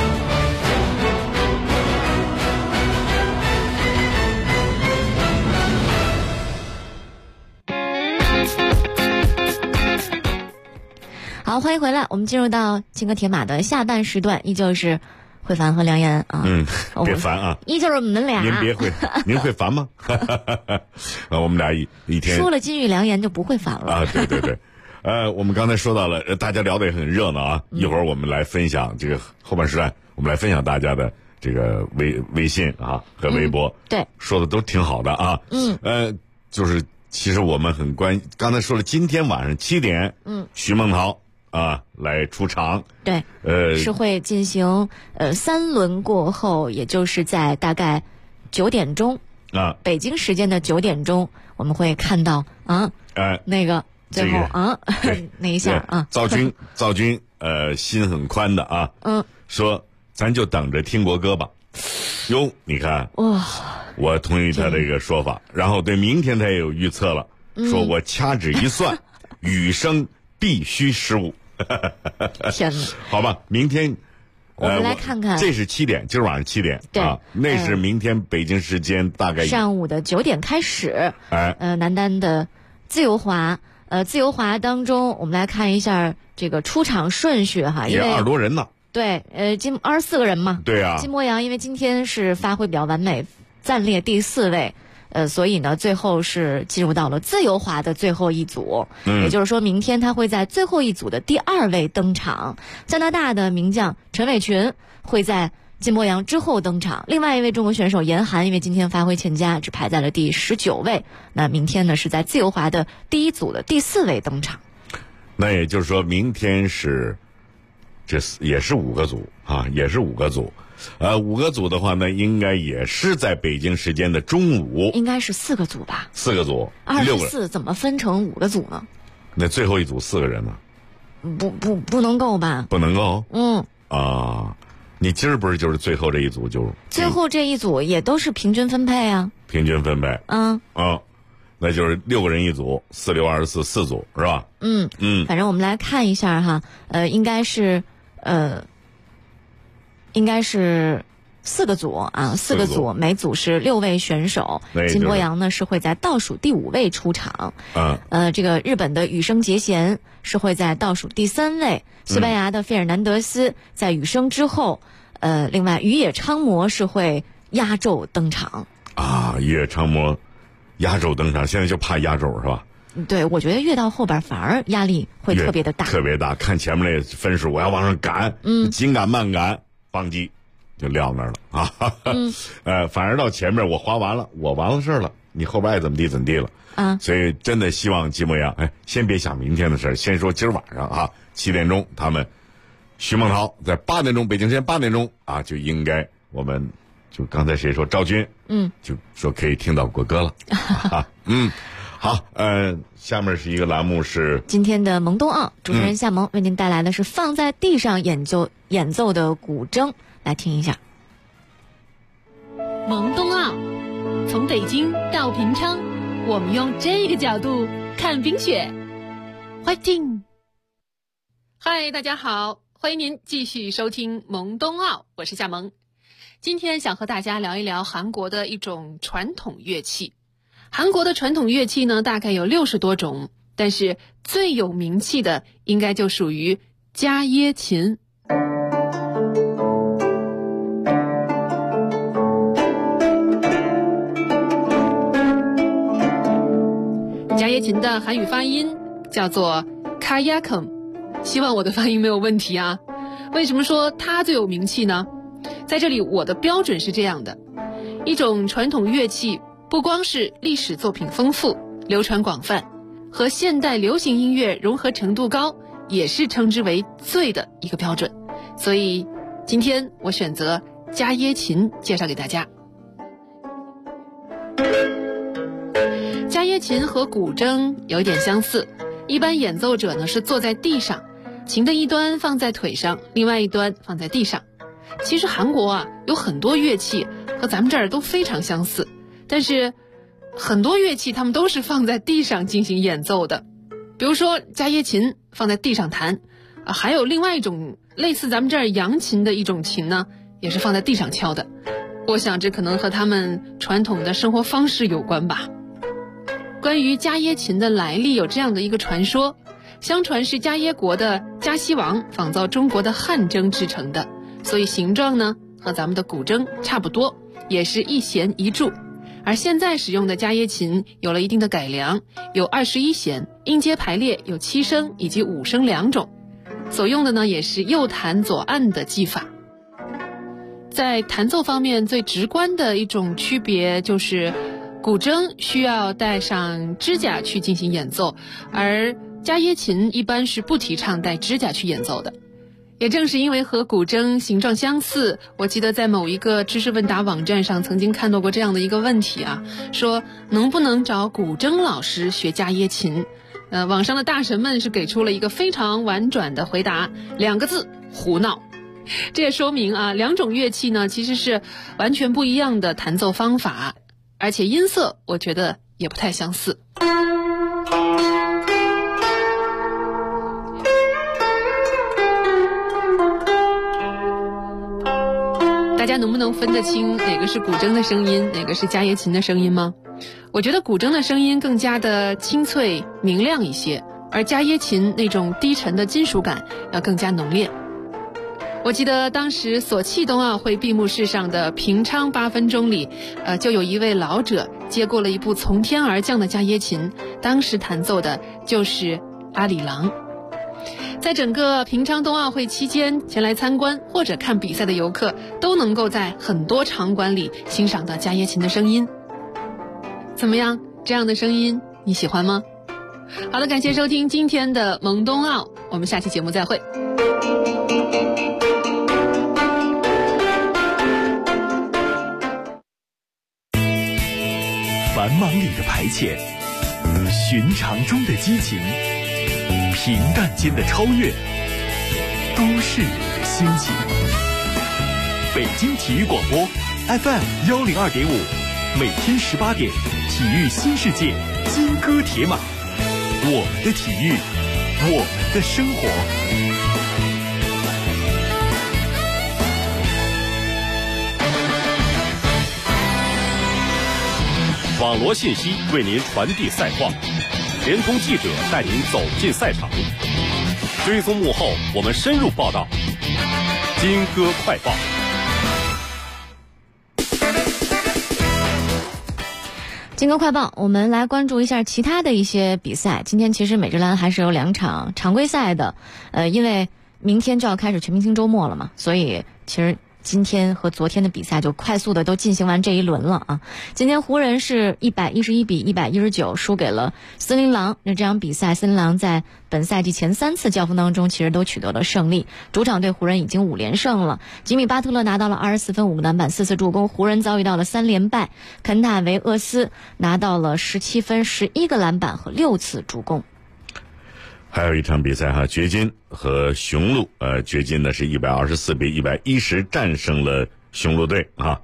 D: 好，欢迎回来，我们进入到金歌铁马的下半时段，依旧是慧凡和梁岩啊。
A: 别烦啊，
D: 依旧是我们俩。
A: 您别会，您会烦吗？我们俩一天
D: 说了金玉良言就不会烦了
A: 啊。对对对，我们刚才说到了，大家聊得也很热闹啊。一会儿我们来分享这个后半时段，我们来分享大家的这个微信啊和微博。
D: 对，
A: 说的都挺好的啊。就是其实我们刚才说了，今天晚上7点，徐梦桃啊来出场。
D: 对，是会进行3轮过后，也就是在大概9点钟啊，北京时间的9点钟，我们会看到那个最后那一下啊，
A: 赵军心很宽的啊，说咱就等着听国歌吧。哟，你看
D: 哇，我
A: 同意他这个说法。然后对明天他也有预测了，说我掐指一算，雨声必须15。
D: 天哪！
A: 好吧，明天
D: 我们来看看，
A: 这是7点，今儿晚上7点，对啊，那是明天北京时间大概
D: 上午的9点开始。男单的自由滑，自由滑当中，我们来看一下这个出场顺序哈，因为
A: 20多人呢。
D: 对，24个人嘛。
A: 对啊。
D: 金博洋因为今天是发挥比较完美，暂列第4位。所以呢，最后是进入到了自由滑的最后一组，也就是说，明天他会在最后一组的第2位登场。加拿大的名将陈伟群会在金博洋之后登场，另外一位中国选手严寒，因为今天发挥欠佳，只排在了第19位。那明天呢，是在自由滑的第1组的第4位登场。
A: 那也就是说明天是这也是5个组啊，也是5个组。5个组的话呢，应该也是在北京时间的中午。
D: 应该是4个组吧
A: ？4个组
D: ，24怎么分成5个组呢？
A: 那最后一组4个人呢？
D: 不能够吧？
A: 不能够。
D: 啊，
A: 你今儿不是就是最后这一组就？
D: 最后这一组也都是平均分配啊。
A: 平均分配。那就是6个人一组，4、6、24，4组是吧？
D: 反正我们来看一下哈，应该是4个组啊，4个组，每组是6位选手。金博洋呢是会在倒数第5位出场。这个日本的羽生结弦是会在倒数第3位，西班牙的费尔南德斯在羽生之后。另外羽野昌磨是会压轴登场。
A: 羽野昌磨压轴登场，现在就怕压轴是吧？
D: 对，我觉得越到后边反而压力会特别的大，
A: 特别大。看前面那分数，我要往上赶，紧赶慢赶，邦机就撂那儿了啊。反而到前面我划完了，我完了事了，你后边爱怎么地怎么地了啊。所以真的希望金博洋，先别想明天的事，先说今儿晚上啊，7点钟他们徐梦桃在8点钟北京时间8点钟啊，就应该我们就刚才谁说赵军，就说可以听到国歌了。好，下面是一个栏目是
D: 今天的萌冬奥，主持人夏萌为您带来的是放在地上演奏的古筝，来听一下。
B: 萌冬奥，从北京到平昌，我们用这个角度看冰雪。Fighting！ 嗨，大家好，欢迎您继续收听萌冬奥，我是夏萌。今天想和大家聊一聊韩国的一种传统乐器。韩国的传统乐器呢，大概有60多种，但是最有名气的应该就属于伽耶琴。伽耶琴的韩语发音叫做 Kayakum， 希望我的发音没有问题啊。为什么说它最有名气呢？在这里我的标准是这样的，一种传统乐器不光是历史作品丰富流传广泛，和现代流行音乐融合程度高，也是称之为最的一个标准。所以今天我选择伽耶琴介绍给大家。伽耶琴和古筝有一点相似，一般演奏者呢是坐在地上，琴的一端放在腿上，另外一端放在地上。其实韩国啊有很多乐器和咱们这儿都非常相似，但是很多乐器他们都是放在地上进行演奏的。比如说伽耶琴放在地上弹，还有另外一种类似咱们这儿扬琴的一种琴呢，也是放在地上敲的。我想这可能和他们传统的生活方式有关吧。关于伽耶琴的来历有这样的一个传说，相传是伽耶国的伽西王仿造中国的汉筝制成的，所以形状呢和咱们的古筝差不多，也是一弦一柱。而现在使用的伽耶琴有了一定的改良，有21弦，音阶排列有7声以及5声2种，所用的呢也是右弹左按的技法。在弹奏方面最直观的一种区别就是古筝需要带上指甲去进行演奏，而伽耶琴一般是不提倡带指甲去演奏的。也正是因为和古筝形状相似，我记得在某一个知识问答网站上曾经看到过这样的一个问题啊，说能不能找古筝老师学伽耶琴？网上的大神们是给出了一个非常婉转的回答，2个字：胡闹。这也说明啊，两种乐器呢其实是完全不一样的弹奏方法，而且音色我觉得也不太相似。大家能不能分得清哪个是古筝的声音，哪个是伽耶琴的声音吗？我觉得古筝的声音更加的清脆明亮一些，而伽耶琴那种低沉的金属感要更加浓烈。我记得当时索契冬奥会闭幕式上的平昌8分钟里，就有一位老者接过了一部从天而降的伽耶琴，当时弹奏的就是阿里郎。在整个平昌冬奥会期间，前来参观或者看比赛的游客都能够在很多场馆里欣赏到伽耶琴的声音。怎么样？这样的声音你喜欢吗？好的，感谢收听今天的萌冬奥，我们下期节目再会。
C: 繁忙里的排遣，寻常中的激情，平淡间的超越，都市里的心情。北京体育广播 FM102.5，每天18点，体育新世界，金戈铁马，我们的体育，我们的生活。
F: 网罗信息为您传递赛况，联通记者带您走进赛场，追踪幕后我们深入报道。金戈快报。
D: 金戈快报，我们来关注一下其他的一些比赛。今天其实美职篮还是有2场常规赛的，因为明天就要开始全明星周末了嘛，所以其实今天和昨天的比赛就快速的都进行完这一轮了啊！今天湖人是111比119输给了森林狼。那这场比赛，森林狼在本赛季前3次交锋当中其实都取得了胜利，主场对湖人已经5连胜了。吉米巴特勒拿到了24分5个篮板4次助攻，湖人遭遇到了3连败。肯塔维厄斯拿到了17分11个篮板和6次助攻。
A: 还有一场比赛哈，掘金和雄鹿，掘金呢是124比110战胜了雄鹿队啊。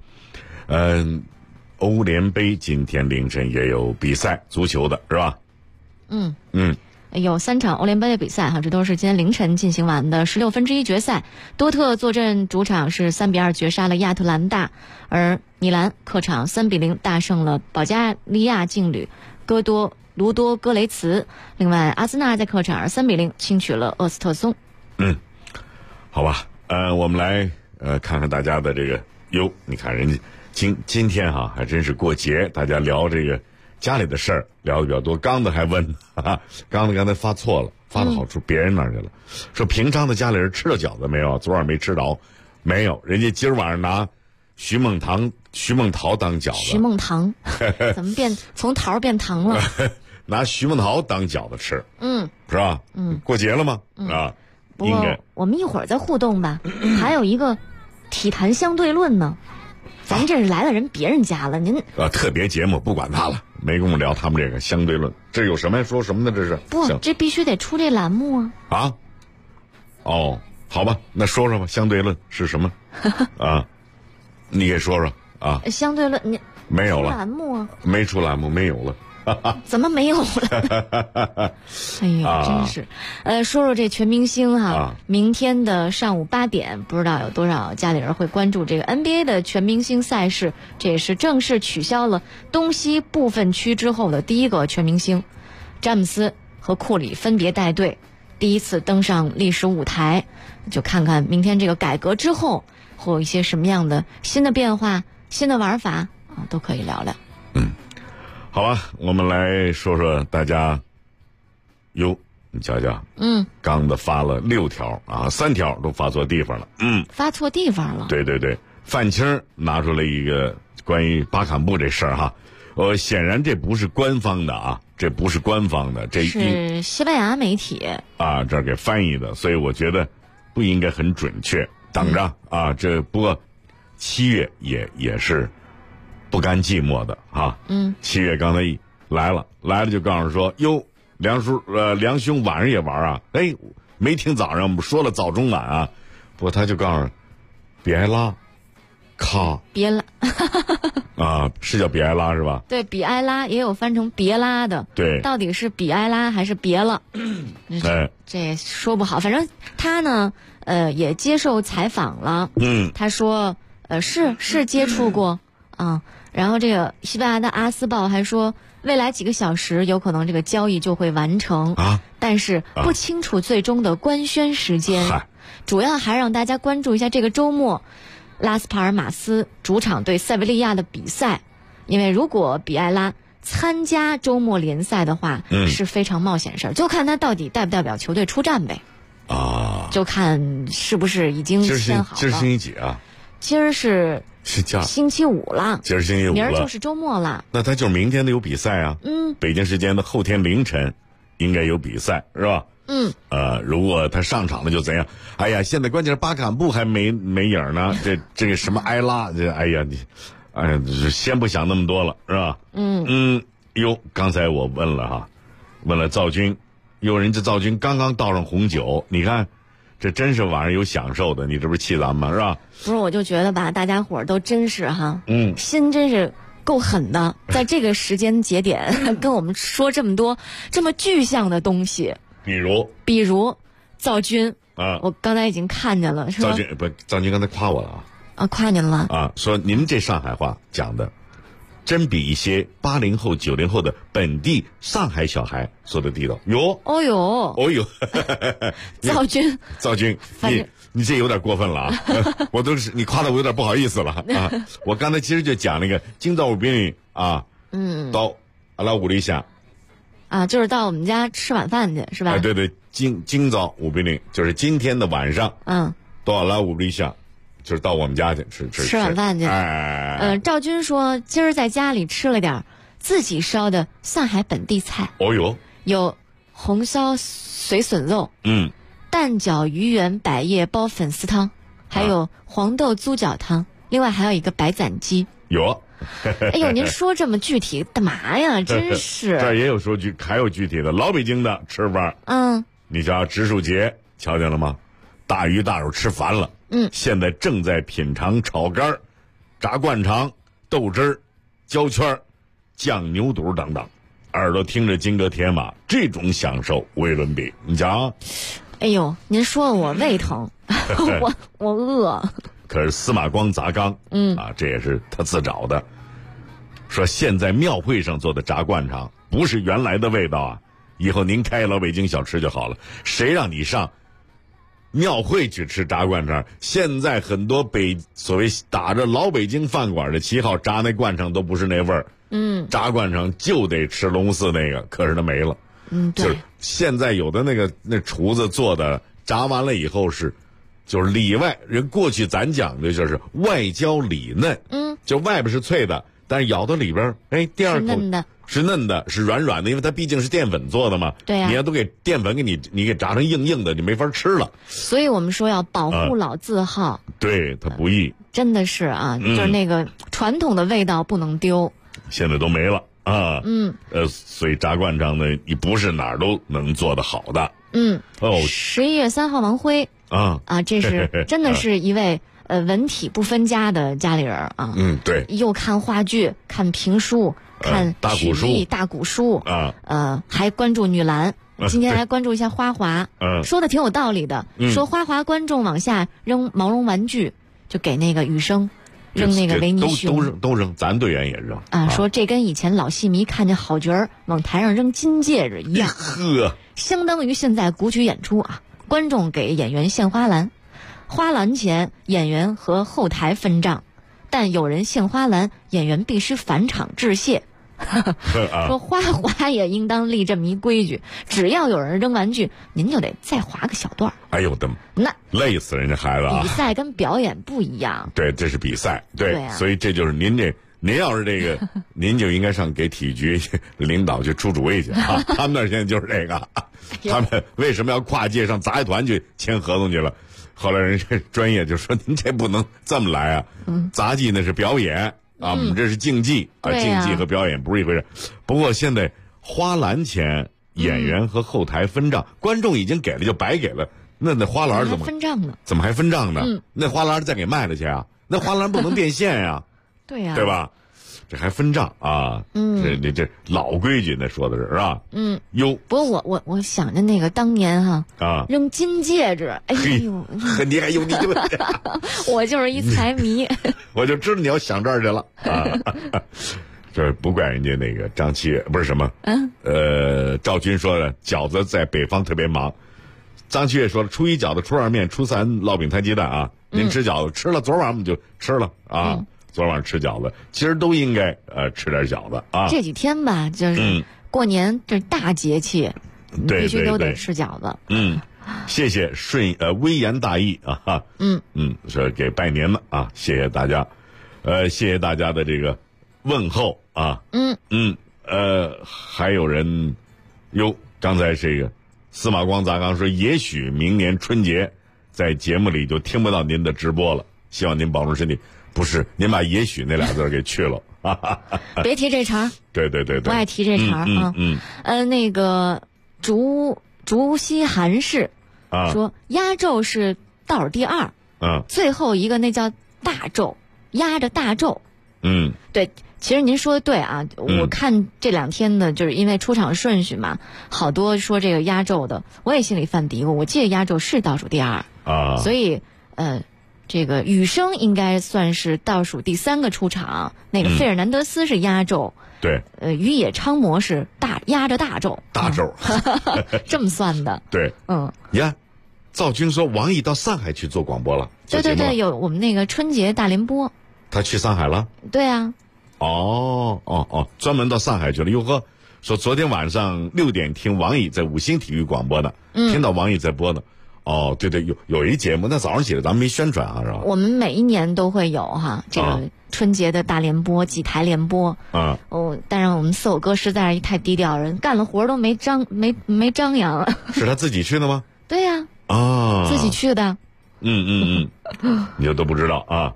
A: 欧联杯今天凌晨也有比赛，足球的是吧？有3场欧联杯的比赛哈，这都是今天凌晨进行完的16分之一决赛。多特坐镇主场是3比2绝杀了亚特兰大，而米兰客场3比0大胜了保加利亚劲旅卢多戈雷茨。另外阿森纳在客场3比0轻取了厄斯特松。好吧，我们来看看大家的这个你看人家今天哈还真是过节，大家聊这个家里的事儿聊的比较多。刚子还问，刚子刚才发错了，发到好处别人那儿去了，说平常的家里人吃了饺子没有？昨晚没吃着，没有，人家今儿晚上拿徐梦桃当饺子。徐梦桃怎么从桃变糖了？拿徐梦桃当饺子吃，是吧？过节了吗？啊，应该。我们一会儿再互动吧。还有一个体坛相对论呢，咱这是来了人别人家了，您特别节目不管他了，没跟我聊他们这个相对论，这有什么说什么的？这是不，这必须得出这栏目啊！哦，好吧，那说说吧，相对论是什么啊？你给说说啊！相对论你没有了栏目啊？没出栏目，没有了。怎么没有了？哎呀，真是。说说这全明星哈，明天的上午8点，不知道有多少家里人会关注这个 NBA 的全明星赛事。这也是正式取消了东西部分区之后的第一个全明星，詹姆斯和库里分别带队，第一次登上历史舞台。就看看明天这个改革之后会有一些什么样的新的变化、新的玩法啊，都可以聊聊。好吧，我们来说说大家。你瞧瞧，刚的发了6条啊，3条都发错地方了。发错地方了。对对对，范青拿出了一个关于巴坎布这事儿哈，显然这不是官方的啊，这不是官方的，这是西班牙媒体啊这儿给翻译的，所以我觉得不应该很准确。等着啊，这不过7月也是不甘寂寞的啊。7月刚才来了就告诉说梁兄晚上也玩啊？没听早上我们说了早中晚啊，不过他就告诉比埃拉，别拉啊，是叫比埃拉是吧？对，比埃拉也有翻成别拉的，对，到底是比埃拉还是别了？这说不好，反正他呢，也接受采访了，他说，是接触过啊，然后这个西班牙的阿斯报还说。未来几个小时有可能这个交易就会完成但是不清楚最终的官宣时间。主要还让大家关注一下这个周末拉斯帕尔马斯主场对塞维利亚的比赛，因为如果比埃拉参加周末联赛的话，是非常冒险事儿，就看他到底代不代表球队出战呗。就看是不是已经签好了。今儿星期几啊？今儿是星期5了，今儿星期5了，明儿就是周末了。那他就是明天的有比赛啊。北京时间的后天凌晨应该有比赛是吧？ 如果他上场了就怎样？哎呀，现在关键是巴坎布还没影呢，这个什么埃拉，先不想那么多了，是吧？刚才我问了赵军，人家赵军刚刚倒上红酒，你看。这真是晚上有享受的，你这不是气咱们吗？是吧？
D: 不是，我就觉得吧，大家伙儿都真是心真是够狠的，在这个时间节点跟我们说这么多这么具象的东西。比如赵军我刚才已经看见了，是吧？
A: 赵军刚才夸我了
D: 夸您了
A: 说您这上海话讲的真比一些80后、90后的本地上海小孩说的地道。赵军，你这有点过分了啊！你夸的我有点不好意思了啊！我刚才其实就讲那个今早5宾到阿拉屋里下
D: 就是到我们家吃晚饭去是吧？
A: 对，今早5宾就是今天的晚上到阿拉屋里下。就是到我们家去吃
D: 晚饭去。赵军说今儿在家里吃了点自己烧的上海本地菜。有红烧水笋肉，蛋饺鱼圆百叶包粉丝汤，还有黄豆猪脚汤，另外还有一个白斩鸡。哎呦，您说这么具体干嘛呀？真是。
A: 这也有还有具体的老北京的吃法。你瞧植树节瞧见了吗？大鱼大肉吃烦了。现在正在品尝炒肝、炸灌肠、豆汁儿、焦圈、酱牛肚等等，耳朵听着金戈铁马，这种享受无与伦比。你瞧，
D: 哎呦，您说我胃疼，我饿。
A: 可是司马光砸缸，这也是他自找的。说现在庙会上做的炸灌肠不是原来的味道啊，以后您开老北京小吃就好了。谁让你上庙会去吃炸灌肠？现在很多所谓打着老北京饭馆的旗号炸那灌肠都不是那味儿。炸灌肠就得吃龙寺那个，可是它没了。
D: 对，
A: 就是现在有的那厨子做的炸完了以后就是里外，人过去咱讲的就是外焦里嫩。就外边是脆的，但是咬到里边，第二口是嫩的，是软软的，因为它毕竟是淀粉做的嘛。
D: 对呀，
A: 你要都给淀粉你给炸成硬硬的，你没法吃了。
D: 所以我们说要保护老字号。
A: 对，它不易。
D: 真的是就是那个传统的味道不能丢。
A: 现在都没了所以炸灌肠呢，你不是哪儿都能做得好的。
D: 11月3号王辉这是真的是一位文体不分家的家里人
A: 对，
D: 又看话剧，看评书。看曲艺大古书还关注女篮，今天还关注一下花滑，说的挺有道理的，说花滑观众往下扔毛绒玩具，就给那个羽生扔那个维尼熊，
A: 都扔，咱队员也扔
D: 说这跟以前老戏迷看见好角儿往台上扔金戒指一样，相当于现在古曲演出观众给演员献花篮，花篮前演员和后台分账，但有人献花篮，演员必须返场致谢。说花滑也应当立这么一规矩，只要有人扔玩具，您就得再划个小段。
A: 哎呦的，
D: 那
A: 累死人家孩子
D: 比赛跟表演不一样。
A: 对，这是比赛。对，所以这就是您要是这个，您就应该上给体育局领导去出主意去他们那儿现在就是这个，他们为什么要跨界上杂技团去签合同去了？后来人家专业就说您这不能这么来杂技那是表演。我们这是竞技竞技和表演不是一回事。不过现在花篮前演员和后台分账，观众已经给了就白给了，那花篮怎么
D: 分账呢？
A: 怎么还分账呢？那花篮再给卖了去那花篮不能变现呀。
D: 对呀，
A: 对吧？这还分账这老规矩，那说的是吧？
D: 不过我想着那个当年扔金戒指，哎呦，
A: 你还有你就
D: 我就是一财迷，
A: 我就知道你要想这儿去了这不怪人家那个张七月，不是什么赵军说的饺子在北方特别忙，张七月说了初一饺子，初二面，初三烙饼摊鸡蛋您吃饺子吃了，昨晚我们就吃了昨晚上吃饺子，其实都应该吃点饺子
D: 这几天吧，就是过年这大节气，必须都得吃饺子。
A: 谢谢微言大义说给拜年了谢谢大家，谢谢大家的这个问候还有人刚才这个司马光砸缸说，也许明年春节在节目里就听不到您的直播了，希望您保重身体。不是，您把也许那俩字给去了。
D: 别提这茬。
A: 对，
D: 不爱提这茬啊。那个竹溪韩氏说，压轴是倒数第二，最后一个那叫大咒，压着大咒。对，其实您说的对啊，我看这2天的，就是因为出场顺序嘛，好多说这个压轴的，我也心里犯嘀咕，我记得压轴是倒数第二啊，所以这个雨生应该算是倒数第3个出场，那个费尔南德斯是压轴，
A: 对，
D: 于野昌磨是压着大咒，这么算的，
A: 对，呀，赵军说王毅到上海去做广播了，
D: 对，有我们那个春节大联播，
A: 他去上海了，
D: 对啊，
A: 专门到上海去了，哟呵，说昨天晚上6点听王毅在5星体育广播呢，听到王毅在播呢。对，有一节目，那早上起来咱们没宣传啊，是吧？
D: 我们每一年都会有哈，这个春节的大联播，几台联播。但是我们四狗哥实在是太低调人，干了活都没张扬。
A: 是他自己去的吗？
D: 对呀。自己去的。
A: 你就都不知道啊。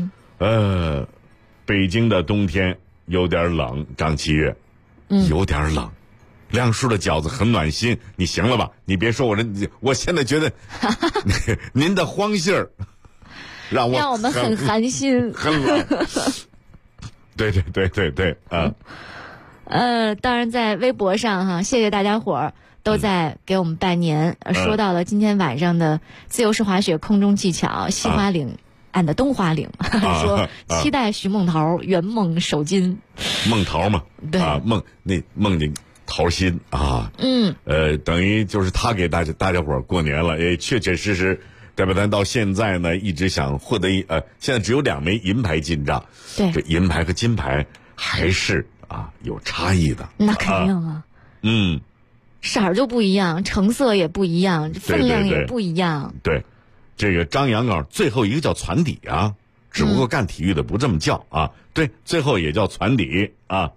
A: 北京的冬天有点冷，张7月，有点冷。亮叔的饺子很暖心，你行了吧？你别说我现在觉得您的荒信儿让
D: 我们很寒心，
A: 很冷。对啊。
D: 当然在微博上哈，谢谢大家伙儿都在给我们拜年。说到了今天晚上的自由式滑雪空中技巧西花岭岸的东花岭，说期待徐梦桃圆梦首金。
A: 梦桃嘛，
D: 对啊，
A: 梦见桃心啊，等于就是他给大家伙过年了，也确确实实代表团到现在呢一直想获得现在只有2枚银牌进账，
D: 对，
A: 这银牌和金牌还是有差异的，
D: 那肯定啊，色儿就不一样，成色也不一样，分量也不一样，
A: 对，这个张杨镐最后一个叫船底啊，只不过干体育的不这么叫啊，对，最后也叫船底啊，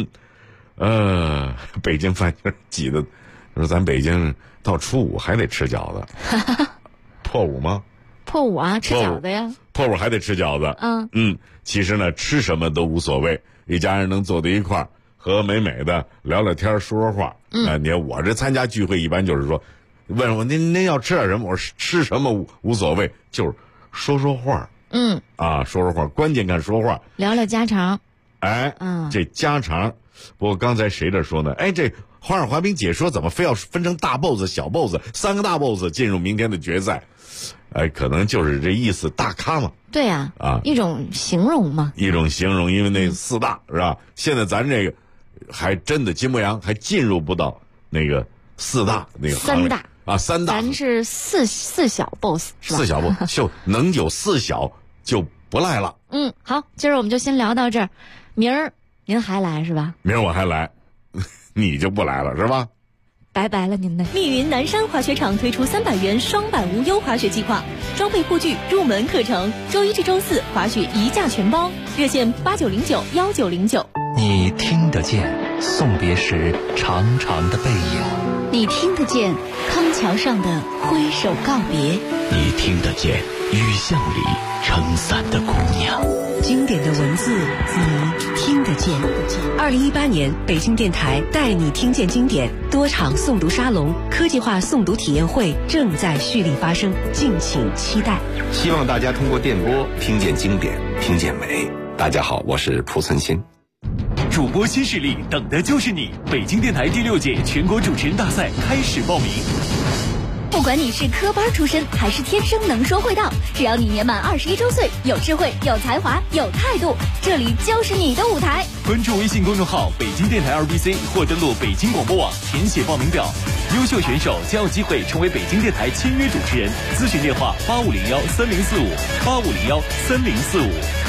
A: 北京饭圈挤的，说咱北京到初5还得吃饺子，破5吗？
D: 破5啊，吃饺子呀。
A: 破5还得吃饺子。其实呢，吃什么都无所谓，一家人能坐在一块儿，和美美的聊聊天，说说话。你看我这参加聚会一般就是说，问我您要吃点什么，我说吃什么无所谓，就是说说话。说说话，关键看说话，
D: 聊聊家常。
A: 这家常。不过刚才谁这说呢？这花样滑冰解说怎么非要分成大 boss 小 boss 3个大 boss 进入明天的决赛？可能就是这意思，大咖嘛。
D: 对呀，一种形容嘛。一
A: 种形容，因为那4大是吧？现在咱这个还真的金博洋还进入不到那个4大那个
D: 3大
A: 3大，
D: 咱是四小 boss 是吧？4
A: 小 boss 就能有4小就不赖了。
D: 好，今儿我们就先聊到这儿，明儿您还来是吧？
A: 明儿我还来，你就不来了是吧？
D: 拜拜了您的。
G: 密云南山滑雪场推出300元双板无忧滑雪计划，装备护具、入门课程，周1至周4滑雪1价全包，热线89091909。
R: 你听得见送别时长长的背影，
N: 你听得见康桥上的挥手告别，
I: 你听得见雨巷里撑伞的姑娘。
Q: 经典的文字，你听得见。2018年，北京电台带你听见经典多场诵读沙龙、科技化诵读体验会正在蓄力发生，敬请期待。
S: 希望大家通过电波听见经典，听见美。大家好，我是蒲存昕。
C: 主播新势力，等的就是你！北京电台第6届全国主持人大赛开始报名。
G: 不管你是科班出身还是天生能说会道，只要你年满21周岁，有智慧、有才华、有态度，这里就是你的舞台。
C: 关注微信公众号北京电台2BC 或登录北京广播网填写报名表，优秀选手将有机会成为北京电台签约主持人。咨询电话85013045，85013045。